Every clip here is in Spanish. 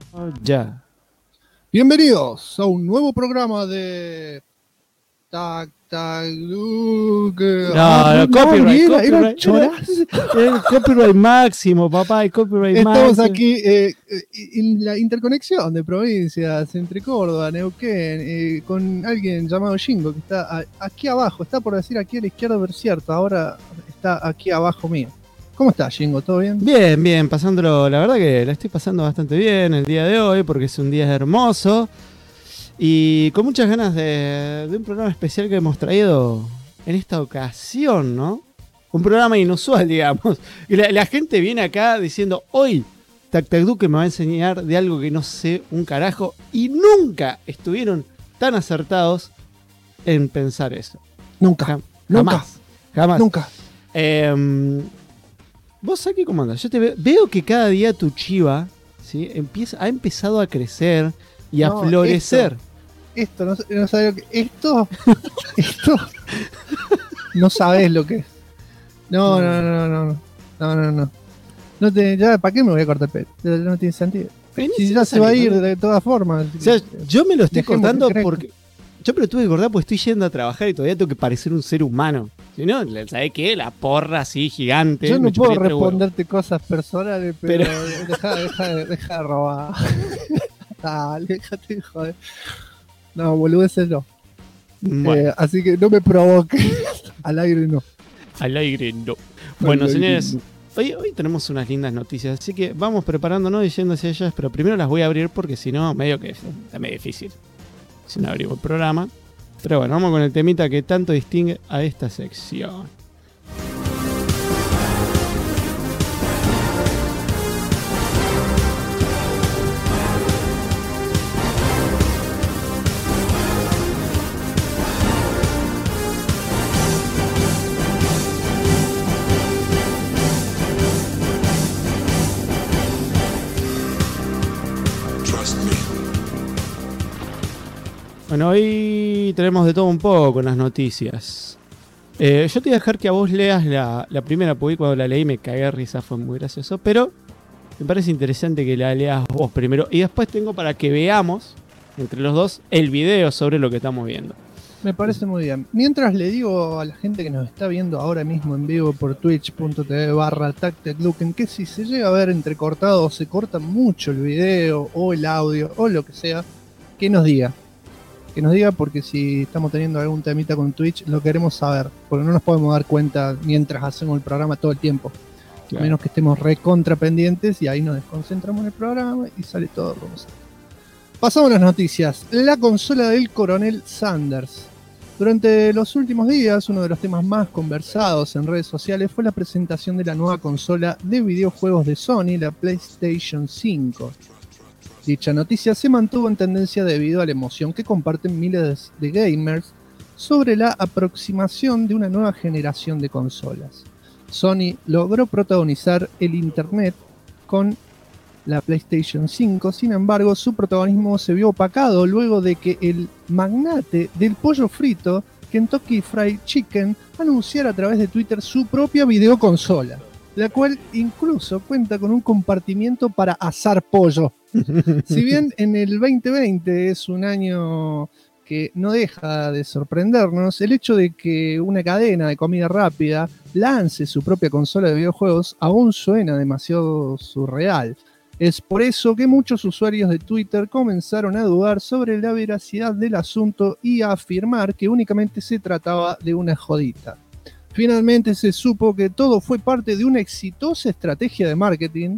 Ya. Bienvenidos a un nuevo programa de Tac Tac Duke. El copyright máximo, papá, el copyright Estamos máximo. aquí en la interconexión de provincias entre Córdoba, Neuquén, con alguien llamado Shingo, que está aquí abajo, está por decir aquí a la izquierda, pero cierto, ahora está aquí abajo mío. ¿Cómo estás, Shingo? ¿Todo bien? Bien, bien, pasándolo, la verdad que la estoy pasando bastante bien el día de hoy porque es un día hermoso y con muchas ganas de un programa especial que hemos traído en esta ocasión, ¿no? Un programa inusual, digamos. Y la gente viene acá diciendo, hoy Tac Tac Duque me va a enseñar de algo que no sé un carajo, y nunca estuvieron tan acertados en pensar eso. Nunca. Jamás. Nunca. Vos aquí cómo andas. Yo te veo que cada día tu chiva, ¿sí? ha empezado a crecer y a florecer. Esto no sabes lo que. Esto no sabes lo que es. No. Ya, ¿para qué me voy a cortar el pelo? No tiene sentido. Si ya se va a ir de todas formas. O sea, yo me lo estoy Dejemos cortando que porque. Yo me lo tuve que cortar porque estoy yendo a trabajar y todavía tengo que parecer un ser humano. Si no, ¿sabés qué? La porra así gigante. Yo no puedo responderte cosas personales, pero deja de robar. Dale, déjate de joder. No, boludeces no. Bueno. Así que no me provoques. Al aire no. Al aire no. Bueno, señores, hoy tenemos unas lindas noticias, así que vamos preparándonos y yendo hacia ellas, pero primero las voy a abrir porque si no, medio que está medio difícil. Si no abrimos el programa. Pero bueno, vamos con el temita que tanto distingue a esta sección. Bueno, hoy tenemos de todo un poco en las noticias. Yo te voy a dejar que a vos leas la primera, porque cuando la leí me cagué de risa, fue muy gracioso. Pero me parece interesante que la leas vos primero. Y después tengo para que veamos, entre los dos, el video sobre lo que estamos viendo. Me parece muy bien. Mientras le digo a la gente que nos está viendo ahora mismo en vivo por twitch.tv/TacTacDuken que si se llega a ver entrecortado o se corta mucho el video o el audio o lo que sea, que nos diga. Que nos diga, porque si estamos teniendo algún temita con Twitch, lo queremos saber, porque no nos podemos dar cuenta mientras hacemos el programa todo el tiempo. Claro. A menos que estemos recontra pendientes y ahí nos desconcentramos en el programa y sale todo como sale. Pasamos a las noticias. La consola del coronel Sanders. Durante los últimos días, uno de los temas más conversados en redes sociales fue la presentación de la nueva consola de videojuegos de Sony, la PlayStation 5. Dicha noticia se mantuvo en tendencia debido a la emoción que comparten miles de gamers sobre la aproximación de una nueva generación de consolas. Sony logró protagonizar el Internet con la PlayStation 5, sin embargo, su protagonismo se vio opacado luego de que el magnate del pollo frito, Kentucky Fried Chicken, anunciara a través de Twitter su propia videoconsola, la cual incluso cuenta con un compartimiento para asar pollo. Si bien en el 2020 es un año que no deja de sorprendernos, el hecho de que una cadena de comida rápida lance su propia consola de videojuegos aún suena demasiado surreal. Es por eso que muchos usuarios de Twitter comenzaron a dudar sobre la veracidad del asunto y a afirmar que únicamente se trataba de una jodita. Finalmente se supo que todo fue parte de una exitosa estrategia de marketing,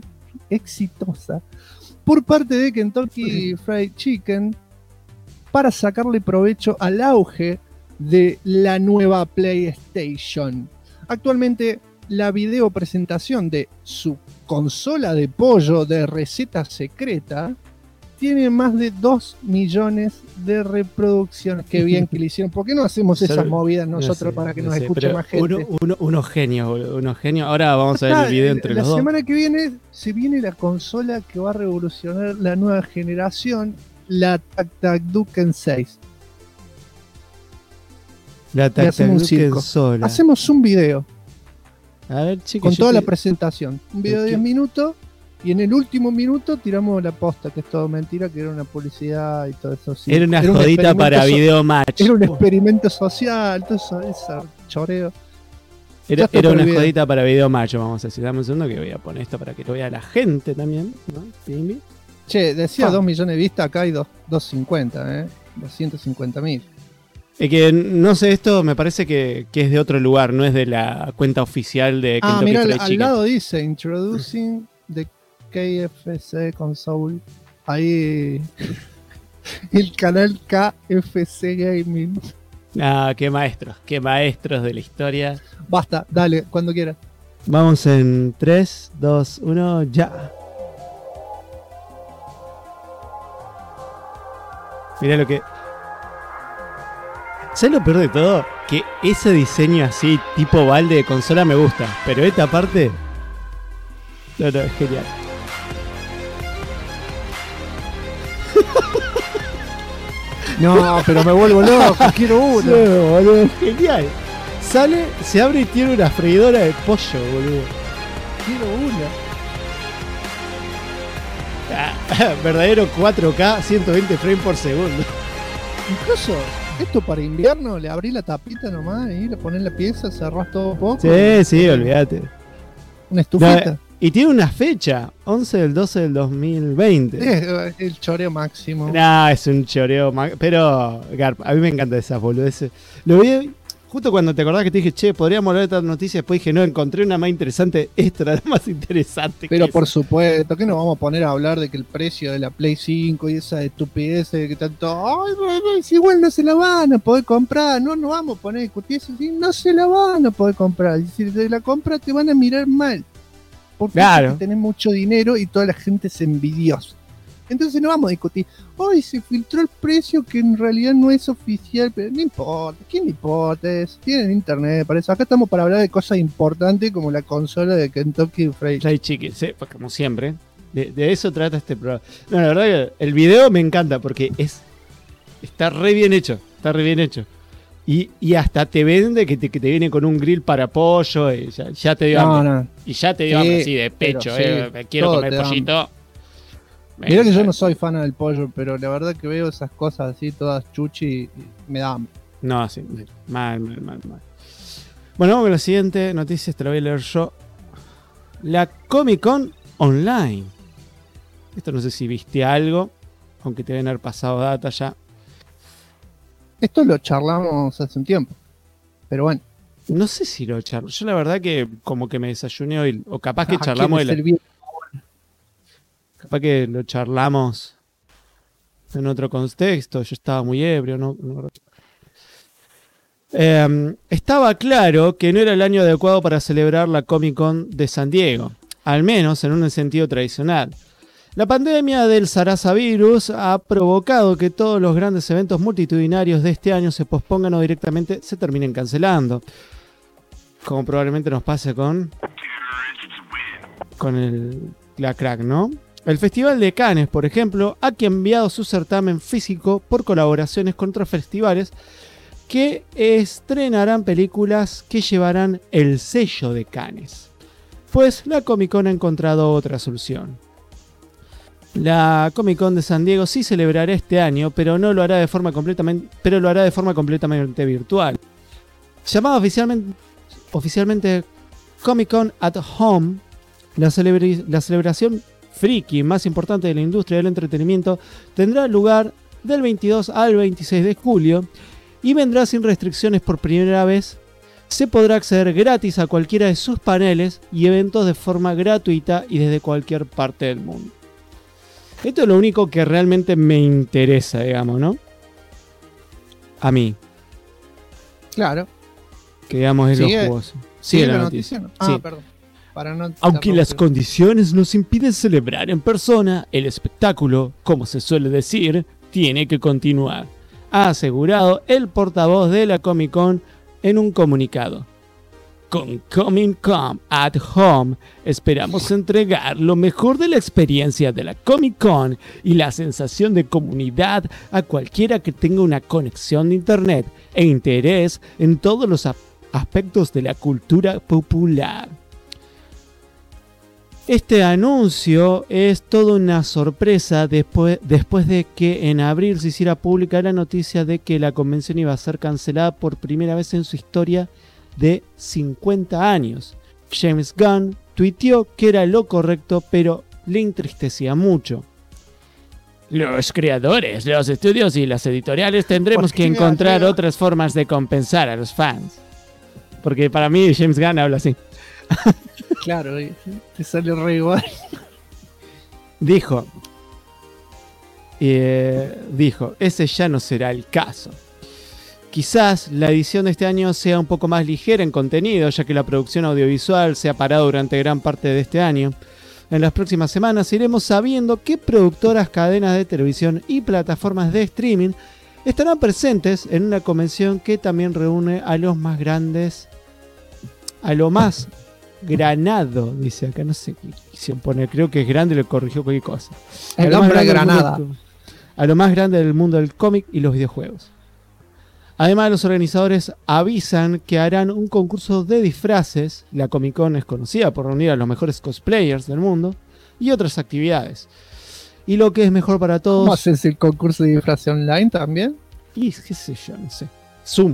por parte de Kentucky Fried Chicken para sacarle provecho al auge de la nueva PlayStation. Actualmente, la video presentación de su consola de pollo de receta secreta tiene más de 2 millones de reproducciones. Qué bien que le hicieron. ¿Por qué no hacemos esas movidas nosotros para que nos escuche más gente? Unos genios, boludo, unos genios. Ahora vamos a ver el video entre los dos. La semana que viene se viene la consola que va a revolucionar la nueva generación, la TacTacDuken 6. La TacTacDuken sola. Hacemos un video. A ver, chicos. Con toda la presentación. Un video de 10 minutos Y en el último minuto tiramos la posta, que es todo mentira, que era una publicidad y todo eso. Sí. Era una un jodita para experimento video match. Era un experimento social, todo eso choreo. Era está una prohibido. jodita para video macho, vamos a decir. Dame un segundo que voy a poner esto para que lo vea la gente también, ¿no? Pimbi. Che, decía Ah. 2 millones de vistas, acá hay 250, 250.000. Es que no sé, esto me parece que es de otro lugar, no es de la cuenta oficial de Kentucky Mira, Fried al Chicken. lado dice Introducing the KFC Console. Ahí el canal KFC Gaming. Ah, qué maestros de la historia. Basta, dale, cuando quieras. Vamos en 3, 2, 1, ya. Mirá lo que... ¿Sabes lo peor de todo? Que ese diseño así, tipo balde de consola, me gusta. Pero esta parte... No, es genial. No, pero me vuelvo loco, quiero uno. No, boludo, genial. Sale, se abre y tiene una freidora de pollo, boludo. Quiero una. Verdadero 4K, 120 frames por segundo. Incluso, esto para invierno, le abrí la tapita nomás y le pones la pieza, cerrás todo un poco. Sí, olvídate. Una estufita. Y tiene una fecha, 11 del 12 del 2020. Es el choreo máximo. Nah, es un choreo, pero Garp, a mí me encanta esas boludeces. Lo vi justo cuando te acordás que te dije, che, podríamos hablar de esta noticia. Después dije, no, encontré una más interesante. Esta era la más interesante. Pero que por esa. supuesto, ¿qué nos vamos a poner a hablar de que el precio de la Play 5 y esa estupidez de que tanto, ay, si igual no se la van a poder comprar, no nos vamos a poner a discutir eso, si no se la van a poder comprar, y si te la compras te van a mirar mal, porque Claro. tenés mucho dinero y toda la gente es envidiosa. Entonces no vamos a discutir, hoy se filtró el precio que en realidad no es oficial, pero no importa, ¿quién le importa eso? Tienen internet para eso. Acá estamos para hablar de cosas importantes como la consola de Kentucky Fried Chicken. Fried Chicken, sí, pues como siempre. De eso trata este programa. No, la verdad que el video me encanta porque está re bien hecho. Está re bien hecho. Y hasta te vende que te viene con un grill para pollo. Y ya te dio hambre. No. Y ya te dio Sí, hambre así de pecho. pero sí, Me quiero todo comer te da pollito. Mirá que yo no soy fan del pollo, pero la verdad que veo esas cosas así, todas chuchi, y me da hambre. No, sí. Mal. Bueno, vamos con la siguiente noticia. Te la voy a leer yo. La Comic Con Online. Esto no sé si viste algo. Aunque te deben haber pasado data ya. Esto lo charlamos hace un tiempo, pero bueno. No sé si lo charlo. Yo la verdad que como que me desayuné hoy. O capaz que ¿A charlamos quién de es el bien? capaz que lo charlamos en otro contexto. Yo estaba muy ebrio, ¿no? Estaba claro que no era el año adecuado para celebrar la Comic Con de San Diego, al menos en un sentido tradicional. La pandemia del Sarasa-virus ha provocado que todos los grandes eventos multitudinarios de este año se pospongan o directamente se terminen cancelando. Como probablemente nos pase con la crack, ¿no? El Festival de Cannes, por ejemplo, ha cambiado su certamen físico por colaboraciones con otros festivales que estrenarán películas que llevarán el sello de Cannes. Pues la Comic Con ha encontrado otra solución. La Comic Con de San Diego sí celebrará este año, pero lo hará de forma completamente virtual. Llamada oficialmente Comic Con at Home, la celebración friki más importante de la industria del entretenimiento tendrá lugar del 22 al 26 de julio y vendrá sin restricciones por primera vez. Se podrá acceder gratis a cualquiera de sus paneles y eventos de forma gratuita y desde cualquier parte del mundo. Esto es lo único que realmente me interesa, digamos, ¿no? A mí, Claro. que digamos es lo ¿Sigue? jugoso. ¿Sigue la la noticia. noticia? Sí. Ah, perdón. Para no Aunque las interrumpir. condiciones nos impiden celebrar en persona, el espectáculo, como se suele decir, tiene que continuar, ha asegurado el portavoz de la Comic Con en un comunicado. Con Comic Con at Home esperamos entregar lo mejor de la experiencia de la Comic Con y la sensación de comunidad a cualquiera que tenga una conexión de internet e interés en todos los aspectos de la cultura popular. Este anuncio es toda una sorpresa después de que en abril se hiciera pública la noticia de que la convención iba a ser cancelada por primera vez en su historia de 50 años. James Gunn tuiteó que era lo correcto, pero le entristecía mucho. Los creadores, los estudios y las editoriales tendremos que encontrar otras formas de compensar a los fans. Porque para mí James Gunn habla así. Claro, te sale re igual. Dijo, ese ya no será el caso. Quizás la edición de este año sea un poco más ligera en contenido, ya que la producción audiovisual se ha parado durante gran parte de este año. En las próximas semanas iremos sabiendo qué productoras, cadenas de televisión y plataformas de streaming estarán presentes en una convención que también reúne a los más grandes, a lo más granado, dice acá, no sé qué quisieron poner, creo que es grande y le corrigió cualquier cosa. El hombre granada. A lo más grande del mundo del cómic y los videojuegos. Además, los organizadores avisan que harán un concurso de disfraces. La Comic Con es conocida por reunir a los mejores cosplayers del mundo y otras actividades. Y lo que es mejor para todos... ¿Cómo haces el concurso de disfraces online también? Y qué sé yo, no sé. Zoom.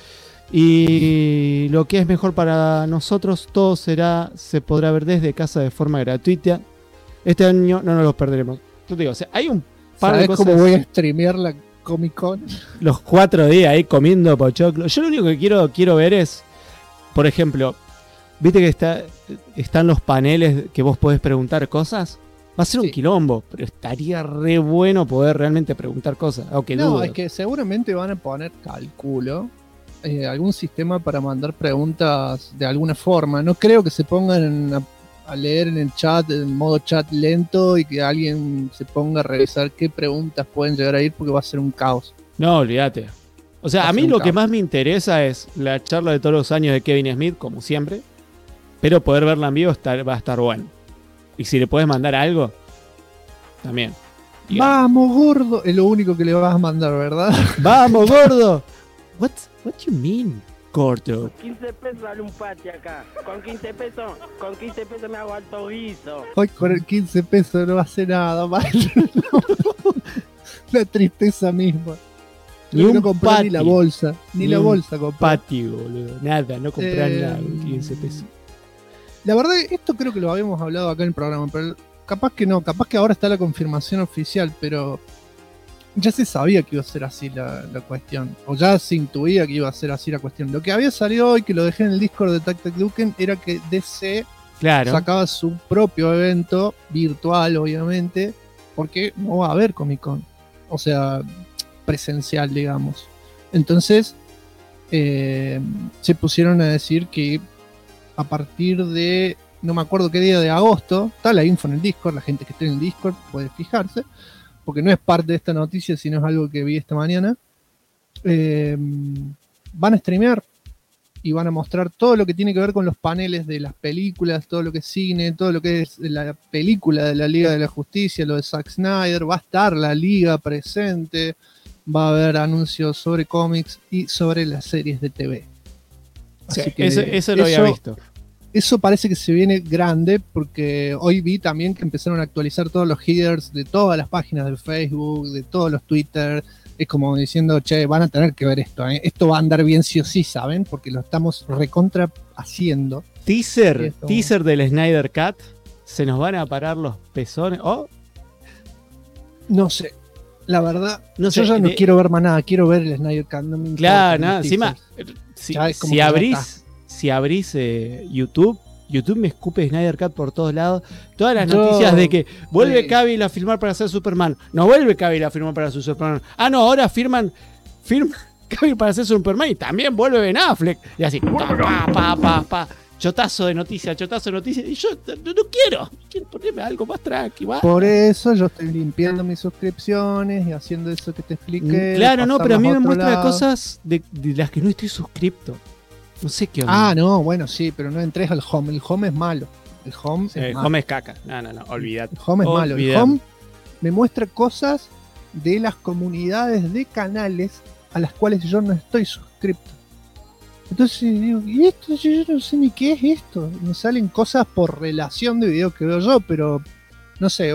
Y lo que es mejor para nosotros, todo se podrá ver desde casa de forma gratuita. Este año no nos lo perderemos. Yo te digo, o sea, hay un par de cosas. ¿Sabes cómo voy a streamear la Comic Con? Los 4 días ahí comiendo pochoclo. Yo lo único que quiero ver es, por ejemplo, viste que están los paneles que vos podés preguntar cosas. Va a ser un quilombo, pero estaría re bueno poder realmente preguntar cosas. Aunque no, dudo. es que seguramente van a poner, calculo, algún sistema para mandar preguntas de alguna forma. No creo que se pongan a leer en el chat, en modo chat lento, y que alguien se ponga a revisar qué preguntas pueden llegar a ir, porque va a ser un caos. No, olvídate. O sea, a mí lo que más me interesa es la charla de todos los años de Kevin Smith, como siempre, pero poder verla en vivo va a estar bueno. Y si le puedes mandar algo, también. ¡Vamos, gordo! Es lo único que le vas a mandar, ¿verdad? ¡Vamos, gordo! What you mean, gordo? 15 pesos sale un pati acá. Con 15 pesos me hago alto guiso. Hoy con el 15 pesos no hace nada más. La tristeza misma. Ni un no compré pati. ni la bolsa. Ni la bolsa compré. Pati, boludo. Nada, no comprar nada con 15 pesos. La verdad, esto creo que lo habíamos hablado acá en el programa, pero capaz que no, capaz que ahora está la confirmación oficial, pero ya se sabía que iba a ser así la cuestión, o ya se intuía que iba a ser así la cuestión. Lo que había salido hoy, que lo dejé en el Discord de Tac Tac Duken, era que DC sacaba su propio evento, virtual obviamente, porque no va a haber Comic Con, o sea, presencial, digamos. Entonces, se pusieron a decir que a partir de, no me acuerdo qué día de agosto, está la info en el Discord, la gente que esté en el Discord puede fijarse, porque no es parte de esta noticia, sino es algo que vi esta mañana. Van a streamear y van a mostrar todo lo que tiene que ver con los paneles de las películas, todo lo que es cine, todo lo que es la película de la Liga de la Justicia, lo de Zack Snyder, va a estar la Liga presente, va a haber anuncios sobre cómics y sobre las series de TV. Sí, eso lo había visto. Eso parece que se viene grande, porque hoy vi también que empezaron a actualizar todos los headers de todas las páginas de Facebook, de todos los Twitter. Es como diciendo, che, van a tener que ver esto, ¿eh? Esto va a andar bien sí o sí, ¿saben? Porque lo estamos recontra haciendo. Teaser del Snyder Cut. ¿Se nos van a parar los pezones? ¿Oh? No sé. La verdad, no yo sé, ya no quiero ver más nada. Quiero ver el Snyder Cut. No me claro, nada. Encima, si abrís YouTube me escupe Snyder Cut por todos lados. Todas las noticias de que vuelve Cavill a filmar para hacer Superman. No vuelve Cavill a filmar para hacer Superman. Ah, no, ahora firma Cavill para hacer Superman y también vuelve Ben Affleck. Y así, pa. Chotazo de noticias. Y yo no quiero ponerme algo más tranquilo. Por eso yo estoy limpiando mis suscripciones y haciendo eso que te expliqué. Claro, no, pero a mí me muestra cosas de las que no estoy suscripto. No sé qué onda. Ah, no, bueno, sí, pero no entres al home. El home es malo. El home es caca. No, olvídate. El home es malo. El home me muestra cosas de las comunidades de canales a las cuales yo no estoy suscripto. Entonces digo, ¿y esto? Yo no sé ni qué es esto. Me salen cosas por relación de videos que veo yo, pero no sé,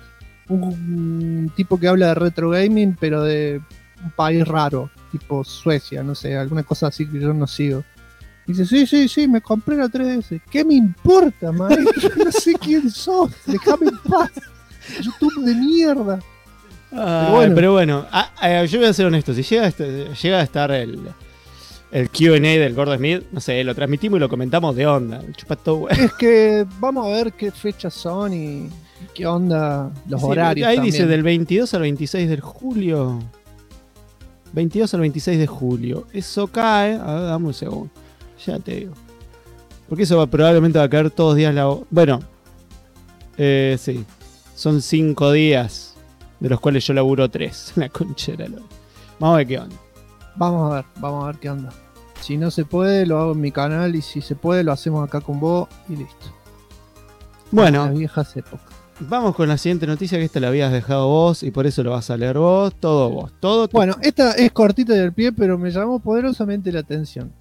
un tipo que habla de retro gaming, pero de un país raro, tipo Suecia, no sé, alguna cosa así que yo no sigo. Dice, sí, me compré la 3DS. ¿Qué me importa, maestro? No sé quién sos, déjame en paz. YouTube de mierda. Pero bueno, yo voy a ser honesto. Si llega a estar el Q&A del Gordo Smith, no sé, lo transmitimos y lo comentamos de onda. Chupa todo, güey. Es que vamos a ver qué fechas son y qué onda los Sí, horarios. ahí también. dice del 22 al 26 de julio. 22 al 26 de julio. Eso cae. A ver, dame un segundo. Ya te digo. Porque eso probablemente va a caer todos días. Bueno, sí. Son 5 días. De los cuales yo laburo 3. La conchera. Vamos a ver qué onda. Vamos a ver qué onda. Si no se puede, lo hago en mi canal. Y si se puede, lo hacemos acá con vos. Y listo. Bueno. Las viejas épocas. Vamos con la siguiente noticia, que esta la habías dejado vos y por eso lo vas a leer vos, todo vos, todo. Bueno, esta es cortita del pie, pero me llamó poderosamente la atención.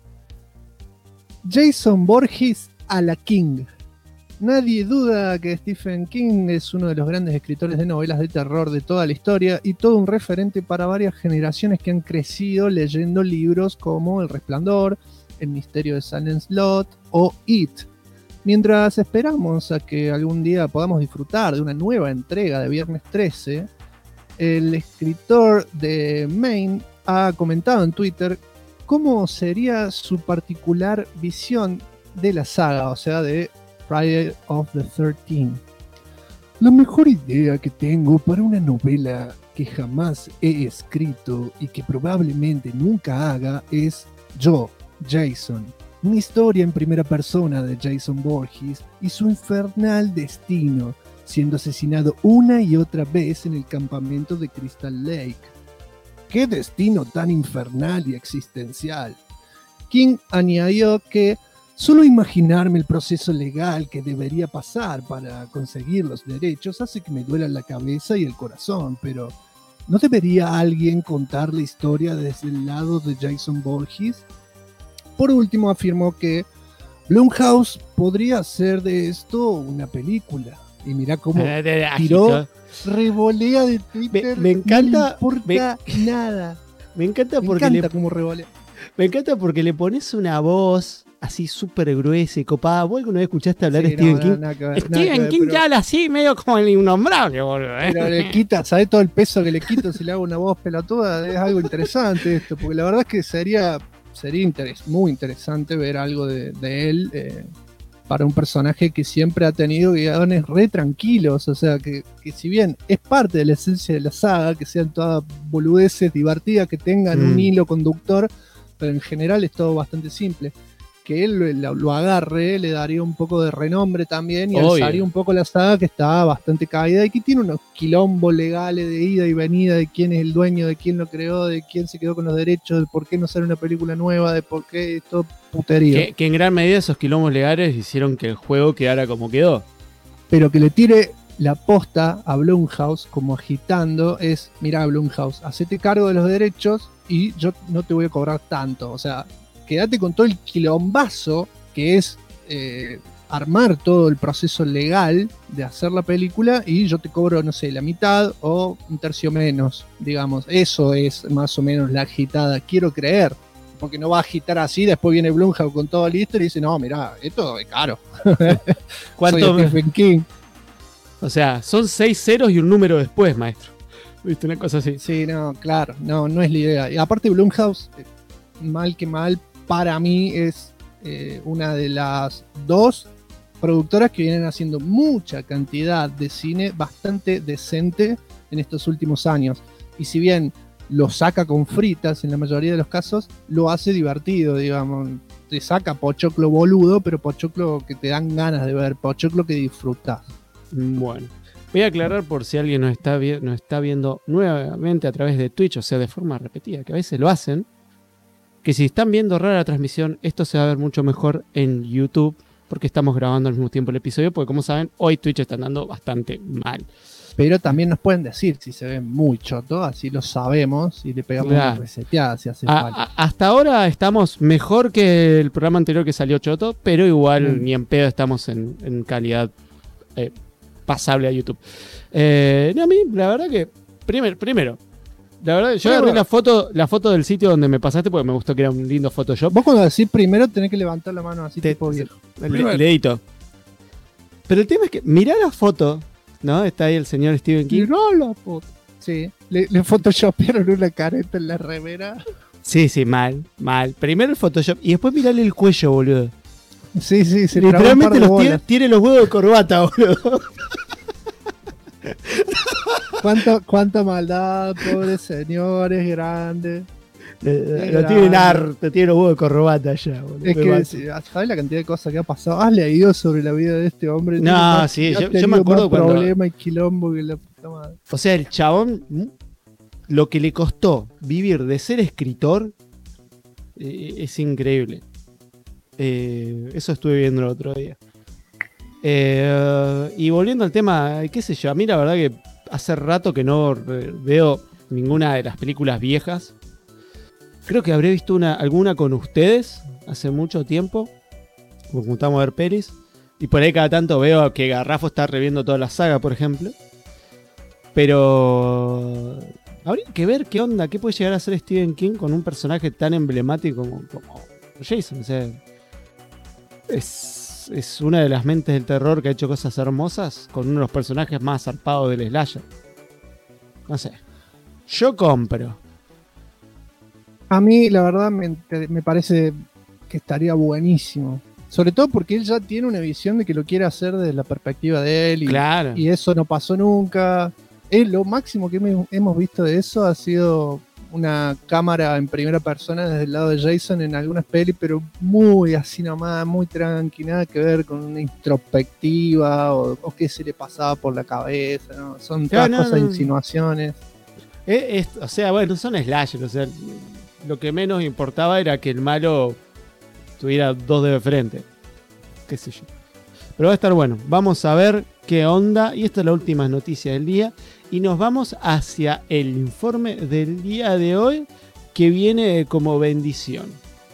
Jason Voorhees a la King. Nadie duda que Stephen King es uno de los grandes escritores de novelas de terror de toda la historia y todo un referente para varias generaciones que han crecido leyendo libros como El Resplandor, El Misterio de Salem Slot o It. Mientras esperamos a que algún día podamos disfrutar de una nueva entrega de Viernes 13, el escritor de Maine ha comentado en Twitter cómo sería su particular visión de la saga, o sea, de Friday of the 13th. La mejor idea que tengo para una novela que jamás he escrito y que probablemente nunca haga es yo, Jason. Una historia en primera persona de Jason Voorhees y su infernal destino, siendo asesinado una y otra vez en el campamento de Crystal Lake. ¡Qué destino tan infernal y existencial! King añadió que solo imaginarme el proceso legal que debería pasar para conseguir los derechos hace que me duela la cabeza y el corazón, pero ¿no debería alguien contar la historia desde el lado de Jason Voorhees? Por último, afirmó que Blumhouse podría hacer de esto una película. Y mirá cómo tiró, revolea de Twitter. Me encanta. No le importa nada. Me encanta cómo revolea. Me encanta porque le pones una voz así súper gruesa y copada. ¿Vos alguna vez escuchaste hablar de Stephen King? Stephen King ya habla así, medio como el innombrable, boludo. Pero le quita, ¿sabés todo el peso que le quito si le hago una voz pelotuda? Es algo interesante esto, porque la verdad es que sería muy interesante ver algo de él para un personaje que siempre ha tenido guiones re tranquilos, o sea que si bien es parte de la esencia de la saga, que sean todas boludeces divertidas, que tengan un hilo conductor, pero en general es todo bastante simple. Que él lo agarre le daría un poco de renombre también y alzaría un poco la saga, que está bastante caída y que tiene unos quilombos legales de ida y venida de quién es el dueño, de quién lo creó, de quién se quedó con los derechos, de por qué no sale una película nueva, de por qué esto putería. Que en gran medida esos quilombos legales hicieron que el juego quedara como quedó. Pero que le tire la posta a Blumhouse como agitando es, mirá Blumhouse, hacete cargo de los derechos y yo no te voy a cobrar tanto, o sea, quédate con todo el quilombazo que es armar todo el proceso legal de hacer la película y yo te cobro, no sé, la mitad o un tercio menos, digamos. Eso es más o menos la agitada, quiero creer. Porque no va a agitar así, después viene Blumhouse con todo listo y dice, no, mirá, esto es caro. ¿Cuánto? Soy Stephen King. O sea, son 6 ceros y un número después, maestro. ¿Viste? Una cosa así. Sí, no, claro, no es la idea. Y aparte Blumhouse, mal que mal, para mí es una de las dos productoras que vienen haciendo mucha cantidad de cine bastante decente en estos últimos años. Y si bien lo saca con fritas en la mayoría de los casos, lo hace divertido, digamos. Te saca pochoclo boludo, pero pochoclo que te dan ganas de ver, pochoclo que disfrutás. Bueno, voy a aclarar por si alguien nos está viendo nuevamente a través de Twitch, o sea, de forma repetida, que a veces lo hacen, que si están viendo rara la transmisión, esto se va a ver mucho mejor en YouTube, porque estamos grabando al mismo tiempo el episodio, porque como saben, hoy Twitch está andando bastante mal. Pero también nos pueden decir si se ve muy choto, así lo sabemos y le pegamos una reseteada si hace falta. Hasta ahora estamos mejor que el programa anterior que salió choto, pero igual ni en pedo estamos en calidad pasable a YouTube. No, a mí, la verdad que, primero, la verdad, yo agarré la foto del sitio donde me pasaste porque me gustó que era un lindo Photoshop. Vos cuando decís primero tenés que levantar la mano así tipo viejo. El dedito. Pero el tema es que, mirá la foto, ¿no? Está ahí el señor Stephen King. Mirá la foto. Sí, le photoshopearon una careta en la remera. Sí, mal. Primero el Photoshop y después mirale el cuello, boludo. Sí, se literalmente tiene los huevos de corbata, boludo. Cuánta maldad, pobres señores grandes. Lo tienen harto, tiene los huevos de corbata ya, boludo. Es que, ¿sabes la cantidad de cosas que ha pasado? ¿Has leído sobre la vida de este hombre? No, sí, yo me acuerdo cuando... problema y quilombo que la puta madre. O sea, el chabón, lo que le costó vivir de ser escritor es increíble. Eso estuve viendo el otro día. Y volviendo al tema, qué sé yo, a mí la verdad que hace rato que no veo ninguna de las películas viejas. Creo que habré visto alguna con ustedes hace mucho tiempo. Nos juntamos a ver pelis. Y por ahí cada tanto veo que Garrafo está reviendo toda la saga, por ejemplo. Pero habría que ver qué onda, qué puede llegar a ser Stephen King con un personaje tan emblemático como Jason. O sea, es una de las mentes del terror que ha hecho cosas hermosas con uno de los personajes más zarpados del slasher. No sé. Yo compro. A mí, la verdad, me parece que estaría buenísimo. Sobre todo porque él ya tiene una visión de que lo quiere hacer desde la perspectiva de él. Claro. Y eso no pasó nunca. Lo máximo que hemos visto de eso ha sido una cámara en primera persona desde el lado de Jason en algunas pelis, pero muy así nomás, muy tranqui, nada que ver con una introspectiva o qué se le pasaba por la cabeza, ¿no? Son todas cosas, insinuaciones. O sea, bueno, son slashers, o sea, lo que menos importaba era que el malo tuviera dos de frente, qué sé yo. Pero va a estar bueno, vamos a ver qué onda, y esta es la última noticia del día, y nos vamos hacia el informe del día de hoy, que viene como bendición.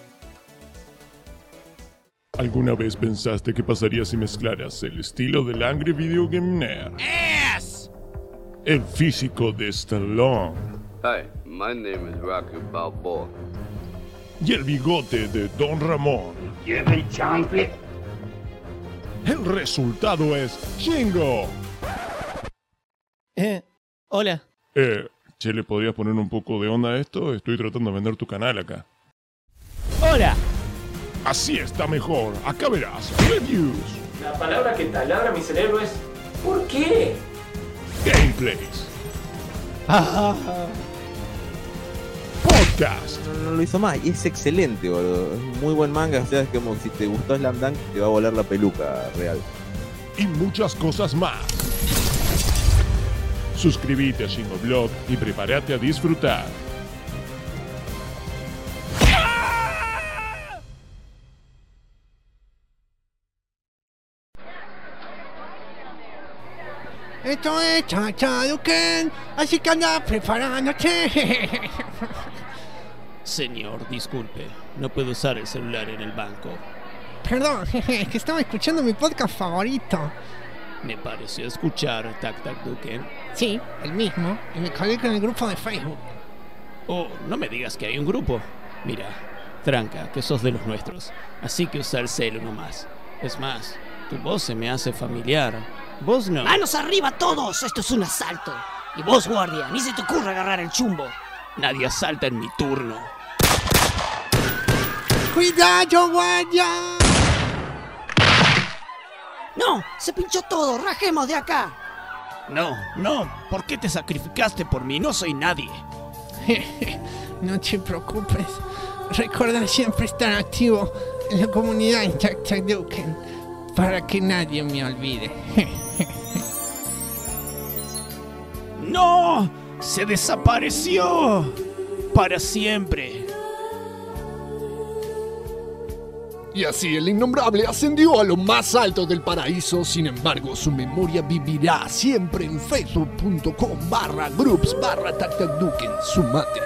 ¿Alguna vez pensaste qué pasaría si mezclaras el estilo del Angry Video Game Nerd? Yes! El físico de Stallone. Hi, my name is Rocky Balboa. Y el bigote de Don Ramón. ¿Quieren chanfle? El resultado es Shingo. Hola. Che, ¿le podrías poner un poco de onda a esto? Estoy tratando de vender tu canal acá. Hola. Así está mejor. Acá verás. Reviews. La palabra que taladra mi cerebro es ¿por qué? Gameplays. Podcast. No lo hizo más y es excelente, boludo. Es muy buen manga. O sea, es como si te gustó Slam Dunk, te va a volar la peluca real. Y muchas cosas más. Suscríbete a Shingo Blog y prepárate a disfrutar. Esto es Chachaduken, así que anda preparándote. Señor, disculpe, no puedo usar el celular en el banco. Perdón, es que estaba escuchando mi podcast favorito. Me pareció escuchar Tac Tac Duken. Sí, el mismo, y me colgué con el grupo de Facebook. Oh, no me digas que hay un grupo. Mira, tranca, que sos de los nuestros, así que usa el celu nomás. Es más, tu voz se me hace familiar. Vos no. ¡Manos arriba todos! ¡Esto es un asalto! Y vos, guardia, ni se te ocurra agarrar el chumbo. Nadie asalta en mi turno. ¡Cuidado, guardia! ¡No! ¡Se pinchó todo! ¡Rajemos de acá! No, ¿por qué te sacrificaste por mí? No soy nadie. No te preocupes. Recuerda siempre estar activo en la comunidad en Chachaduken para que nadie me olvide. ¡No! ¡Se desapareció! Para siempre. Y así el innombrable ascendió a lo más alto del paraíso. Sin embargo, su memoria vivirá siempre en facebook.com/groups/tactacduken, su mate.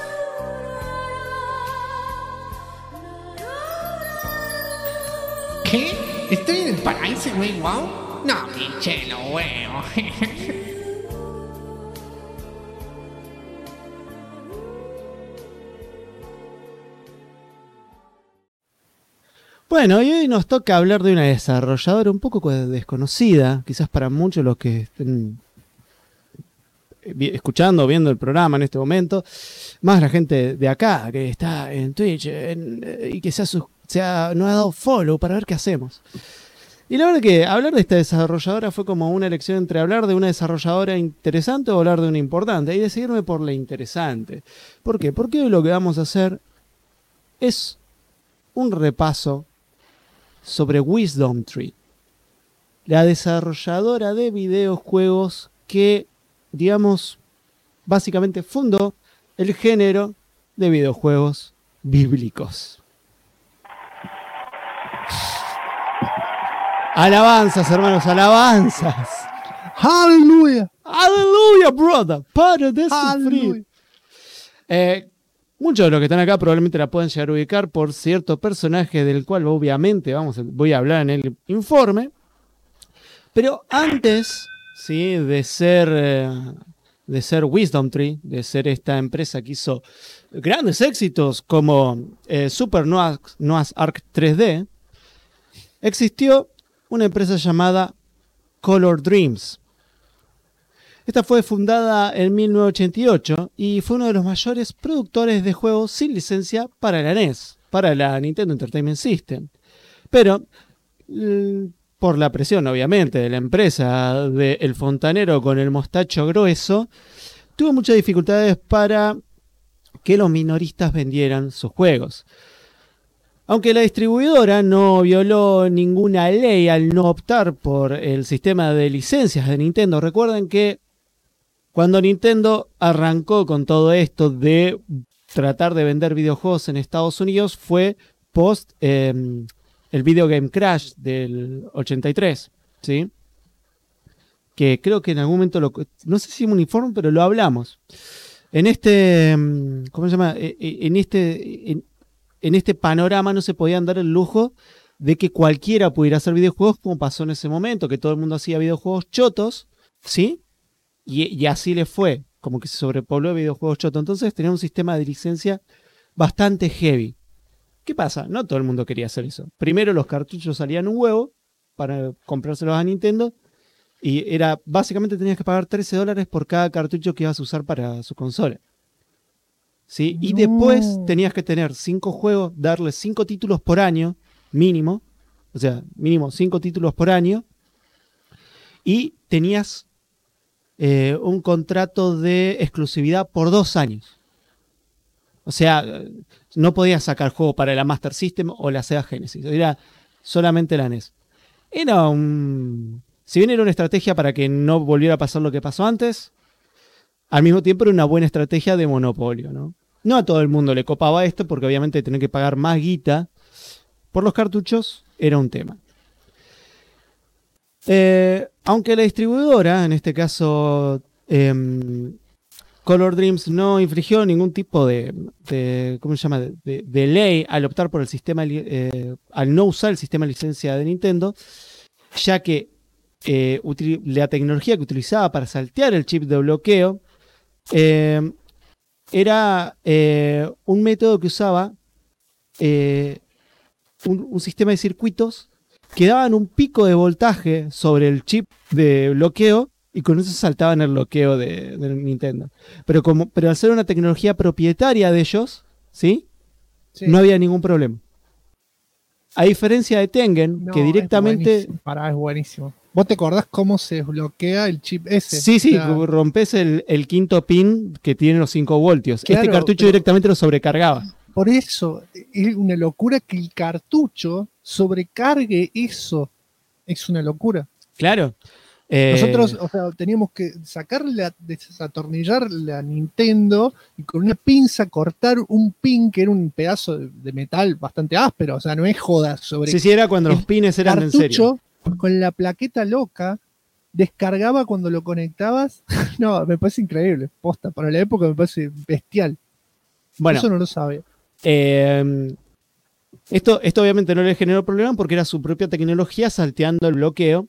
¿Qué? ¿Estoy en el paraíso, güey? ¿Wow? No, pinche, no, güey. Bueno, y hoy nos toca hablar de una desarrolladora un poco desconocida, quizás para muchos los que estén escuchando o viendo el programa en este momento, más la gente de acá que está en Twitch y que nos ha dado follow para ver qué hacemos. Y la verdad que hablar de esta desarrolladora fue como una elección entre hablar de una desarrolladora interesante o hablar de una importante, y decidirme por la interesante. ¿Por qué? Porque hoy lo que vamos a hacer es un repaso sobre Wisdom Tree, la desarrolladora de videojuegos que, digamos, básicamente fundó el género de videojuegos bíblicos. Alabanzas, hermanos, alabanzas. ¡Aleluya! ¡Aleluya, brother! ¡Para de sufrir! Muchos de los que están acá probablemente la pueden llegar a ubicar por cierto personaje del cual obviamente voy a hablar en el informe. Pero antes, ¿sí?, de ser Wisdom Tree, de ser esta empresa que hizo grandes éxitos como Super Noah's Ark 3D, existió una empresa llamada Color Dreams. Esta fue fundada en 1988 y fue uno de los mayores productores de juegos sin licencia para la NES, para la Nintendo Entertainment System. Pero, por la presión obviamente de la empresa de El Fontanero con el mostacho grueso, tuvo muchas dificultades para que los minoristas vendieran sus juegos. Aunque la distribuidora no violó ninguna ley al no optar por el sistema de licencias de Nintendo, recuerden que cuando Nintendo arrancó con todo esto de tratar de vender videojuegos en Estados Unidos fue post el Video Game Crash del 83, ¿sí? Que creo que en algún momento, no sé si en un informe, pero lo hablamos. En este, ¿cómo se llama? En este panorama no se podían dar el lujo de que cualquiera pudiera hacer videojuegos como pasó en ese momento, que todo el mundo hacía videojuegos chotos, ¿sí? Y así le fue, como que se sobrepobló de videojuegos chotos. Entonces tenía un sistema de licencia bastante heavy. ¿Qué pasa? No todo el mundo quería hacer eso. Primero los cartuchos salían un huevo para comprárselos a Nintendo. Y básicamente tenías que pagar $13 por cada cartucho que ibas a usar para su consola. ¿Sí? Y después tenías que tener 5 juegos, darle 5 títulos por año, mínimo. O sea, mínimo 5 títulos por año. Y tenías un contrato de exclusividad por 2 años. O sea, no podías sacar juego para la Master System o la Sega Genesis. Era solamente la NES. Si bien era una estrategia para que no volviera a pasar lo que pasó antes, al mismo tiempo era una buena estrategia de monopolio, ¿no? No a todo el mundo le copaba esto porque obviamente tener que pagar más guita por los cartuchos era un tema. Aunque la distribuidora, en este caso Color Dreams, no infringió ningún tipo de ¿cómo se llama? De ley al optar por el sistema, al no usar el sistema de licencia de Nintendo, ya que la tecnología que utilizaba para saltear el chip de bloqueo era un método que usaba un sistema de circuitos que daban un pico de voltaje sobre el chip de bloqueo y con eso saltaban el bloqueo de Nintendo. Pero al ser una tecnología propietaria de ellos, ¿sí? Sí. No había ningún problema. A diferencia de Tengen, que directamente... Es buenísimo. ¿Vos te acordás cómo se bloquea el chip ese? Sí, sí, rompes el quinto pin que tiene los 5 voltios. Claro, este cartucho directamente lo sobrecargaba. Por eso, es una locura que el cartucho sobrecargue eso. Es una locura. Claro. Nosotros, o sea, teníamos que desatornillar la Nintendo y con una pinza cortar un pin que era un pedazo de metal bastante áspero, o sea, no es joda sobre. Sí, era cuando los pines eran en serio. Con la plaqueta loca descargaba cuando lo conectabas. No, me parece increíble, posta, para la época me parece bestial. Bueno, eso no lo sabía. Esto obviamente no le generó problema porque era su propia tecnología salteando el bloqueo.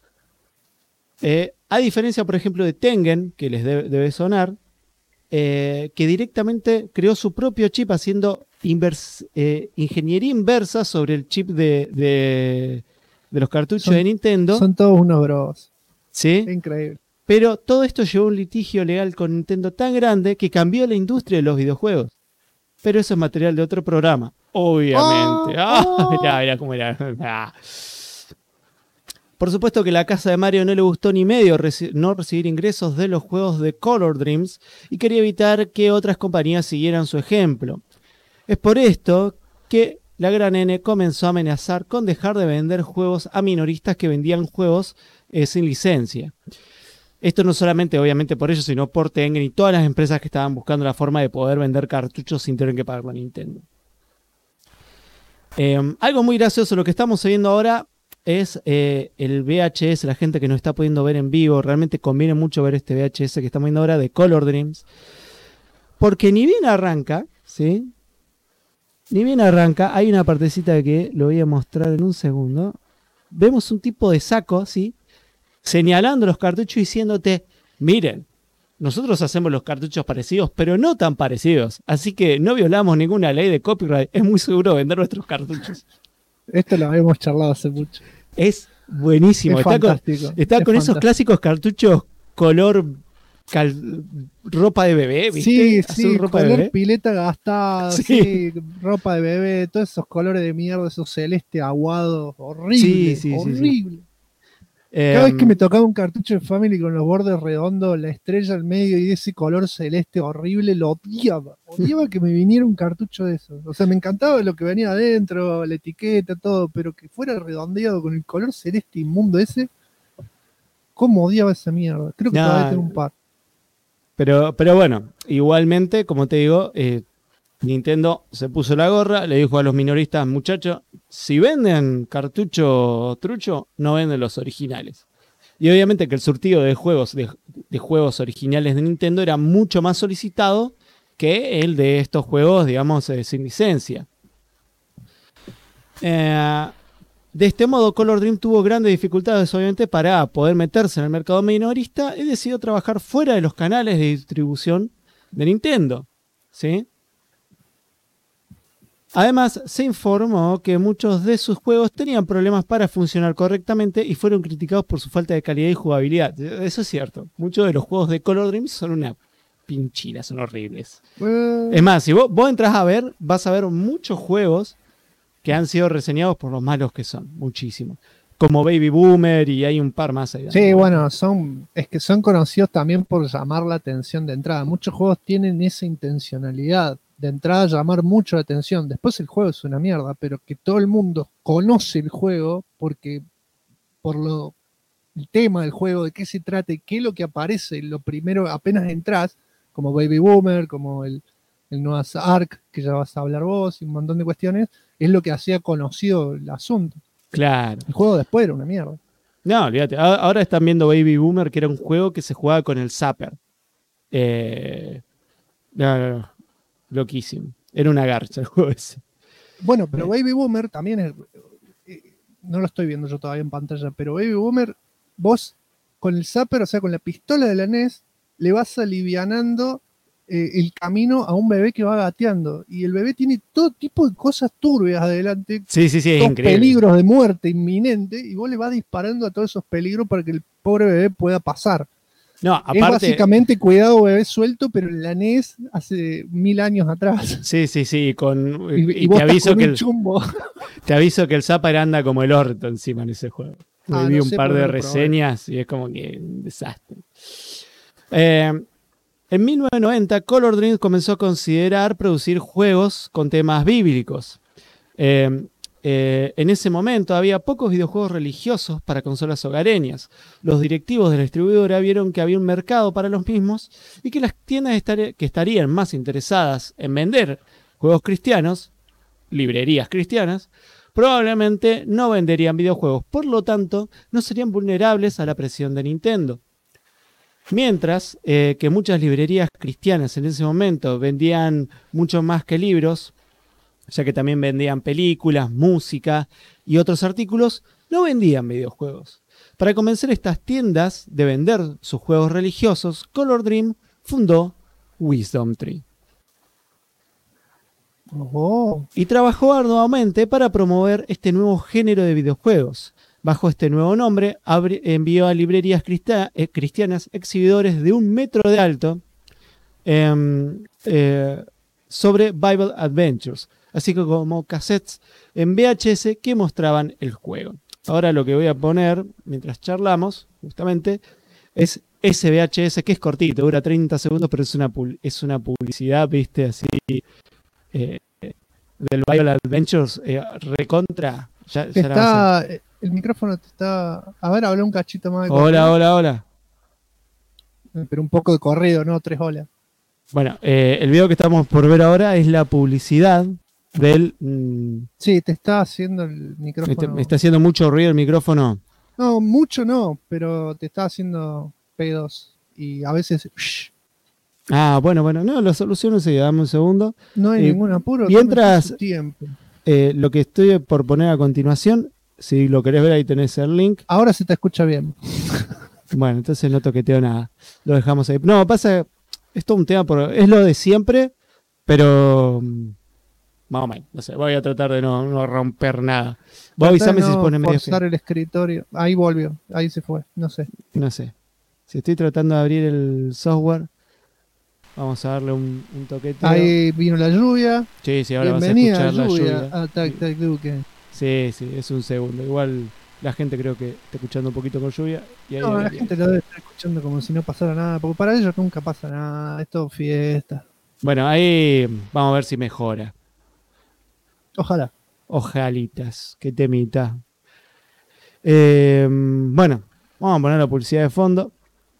A diferencia, por ejemplo, de Tengen, que les debe sonar, que directamente creó su propio chip haciendo ingeniería inversa sobre el chip de los cartuchos de Nintendo. Son todos unos bros. ¿Sí? Increíble. Pero todo esto llevó a un litigio legal con Nintendo tan grande que cambió la industria de los videojuegos. Pero eso es material de otro programa, obviamente. Mirá cómo era. Por supuesto que la casa de Mario no le gustó ni medio no recibir ingresos de los juegos de Color Dreams y quería evitar que otras compañías siguieran su ejemplo. Es por esto que la gran N comenzó a amenazar con dejar de vender juegos a minoristas que vendían juegos sin licencia. Esto no solamente obviamente por ellos, sino por Tengen y todas las empresas que estaban buscando la forma de poder vender cartuchos sin tener que pagarlo a Nintendo. Algo muy gracioso, lo que estamos viendo ahora es el VHS, la gente que nos está pudiendo ver en vivo, realmente conviene mucho ver este VHS que estamos viendo ahora de Color Dreams, porque ni bien arranca, ¿sí? Ni bien arranca, hay una partecita que lo voy a mostrar en un segundo. Vemos un tipo de saco, ¿sí? Señalando los cartuchos y diciéndote, miren, nosotros hacemos los cartuchos parecidos, pero no tan parecidos, así que no violamos ninguna ley de copyright, es muy seguro vender nuestros cartuchos. Esto lo habíamos charlado hace mucho. Es buenísimo. Está con esos clásicos cartuchos color ropa de bebé, ¿viste? Sí, ropa color de bebé. Pileta gastada, sí, ropa de bebé, todos esos colores de mierda, esos celeste aguados, horrible, horrible. Cada vez que me tocaba un cartucho de Family con los bordes redondos, la estrella al medio y ese color celeste horrible, lo odiaba. Odiaba que me viniera un cartucho de eso. O sea, me encantaba lo que venía adentro, la etiqueta, todo, pero que fuera redondeado con el color celeste inmundo ese, ¿cómo odiaba esa mierda? Creo que todavía tengo un par. Pero bueno, igualmente, como te digo, Nintendo se puso la gorra, le dijo a los minoristas, muchachos, si venden cartucho trucho, no venden los originales. Y obviamente que el surtido de juegos originales de Nintendo era mucho más solicitado que el de estos juegos, digamos, sin licencia. De este modo, Color Dream tuvo grandes dificultades, obviamente, para poder meterse en el mercado minorista y decidió trabajar fuera de los canales de distribución de Nintendo, ¿sí? Además, se informó que muchos de sus juegos tenían problemas para funcionar correctamente y fueron criticados por su falta de calidad y jugabilidad. Eso es cierto. Muchos de los juegos de Color Dreams son una pinchina, son horribles. Es más, si vos entras a ver, vas a ver muchos juegos que han sido reseñados por los malos que son. Muchísimos. Como Baby Boomer y hay un par más ahí. Sí, bueno, es que son conocidos también por llamar la atención de entrada. Muchos juegos tienen esa intencionalidad. De entrada llamar mucho la atención. Después el juego es una mierda, pero que todo el mundo conoce el juego porque por el tema del juego, de qué se trata y qué es lo que aparece lo primero apenas entras, como Baby Boomer, como el Noah's Ark, que ya vas a hablar vos, y un montón de cuestiones, es lo que hacía conocido el asunto. Claro. El juego después era una mierda. No, olvídate. Ahora están viendo Baby Boomer, que era un juego que se jugaba con el Zapper. No. Loquísimo. Era una garcha el juego ese. Bueno, pero Baby Boomer también es... no lo estoy viendo yo todavía en pantalla, pero Baby Boomer, vos con el zapper, o sea, con la pistola de la NES, le vas alivianando el camino a un bebé que va gateando. Y el bebé tiene todo tipo de cosas turbias adelante. Sí, es increíble. Peligros de muerte inminente, y vos le vas disparando a todos esos peligros para que el pobre bebé pueda pasar. No, aparte, es básicamente cuidado bebé suelto, pero en la NES hace 1000 años atrás. Sí. Y te aviso que te aviso que el Zapper anda como el orto encima en ese juego. Vi un par de reseñas y es como que un desastre. En 1990, Color Dreams comenzó a considerar producir juegos con temas bíblicos. en ese momento había pocos videojuegos religiosos para consolas hogareñas. Los directivos de la distribuidora vieron que había un mercado para los mismos y que las tiendas que estarían más interesadas en vender juegos cristianos, librerías cristianas, probablemente no venderían videojuegos, por lo tanto no serían vulnerables a la presión de Nintendo. Mientras que muchas librerías cristianas en ese momento vendían mucho más que libros, ya que también vendían películas, música y otros artículos, no vendían videojuegos. Para convencer a estas tiendas de vender sus juegos religiosos, Color Dream fundó Wisdom Tree. Y trabajó arduamente para promover este nuevo género de videojuegos. Bajo este nuevo nombre, envió a librerías cristianas exhibidores de 1 metro de alto sobre Bible Adventures, así como cassettes en VHS que mostraban el juego. Ahora lo que voy a poner, mientras charlamos, justamente, es ese VHS que es cortito, dura 30 segundos, pero es una publicidad, viste, así, del Bible Adventures, recontra. El micrófono te está... A ver, habla un cachito más de corrido. Hola. Pero un poco de corrido, no 3 horas. Bueno, el video que estamos por ver ahora es la publicidad del... Sí, te está haciendo el micrófono... ¿Me está haciendo mucho ruido el micrófono? No, mucho no, pero te está haciendo pedos y a veces... Bueno, no, lo soluciono enseguida, dame un segundo. No hay ningún apuro, mientras tiempo. Lo que estoy por poner a continuación, si lo querés ver ahí tenés el link. Ahora se te escucha bien. Bueno, entonces no toqueteo nada, lo dejamos ahí. No, pasa, es todo un tema, es lo de siempre, pero... Más o menos, no sé, voy a tratar de no romper nada. Vos avisame si se pone medio feo. El escritorio, ahí volvió, ahí se fue, no sé. Si estoy tratando de abrir el software, vamos a darle un toqueteo. Ahí vino la lluvia. Sí, ahora vas a escuchar la lluvia. A Tac Tac Duke. Sí, es un segundo. Igual la gente creo que está escuchando un poquito con lluvia. Y ahí la gente lo debe estar escuchando como si no pasara nada, porque para ellos nunca pasa nada, es todo fiesta. Bueno, ahí vamos a ver si mejora. Ojalá. Ojalitas, qué temita. Bueno, vamos a poner la publicidad de fondo.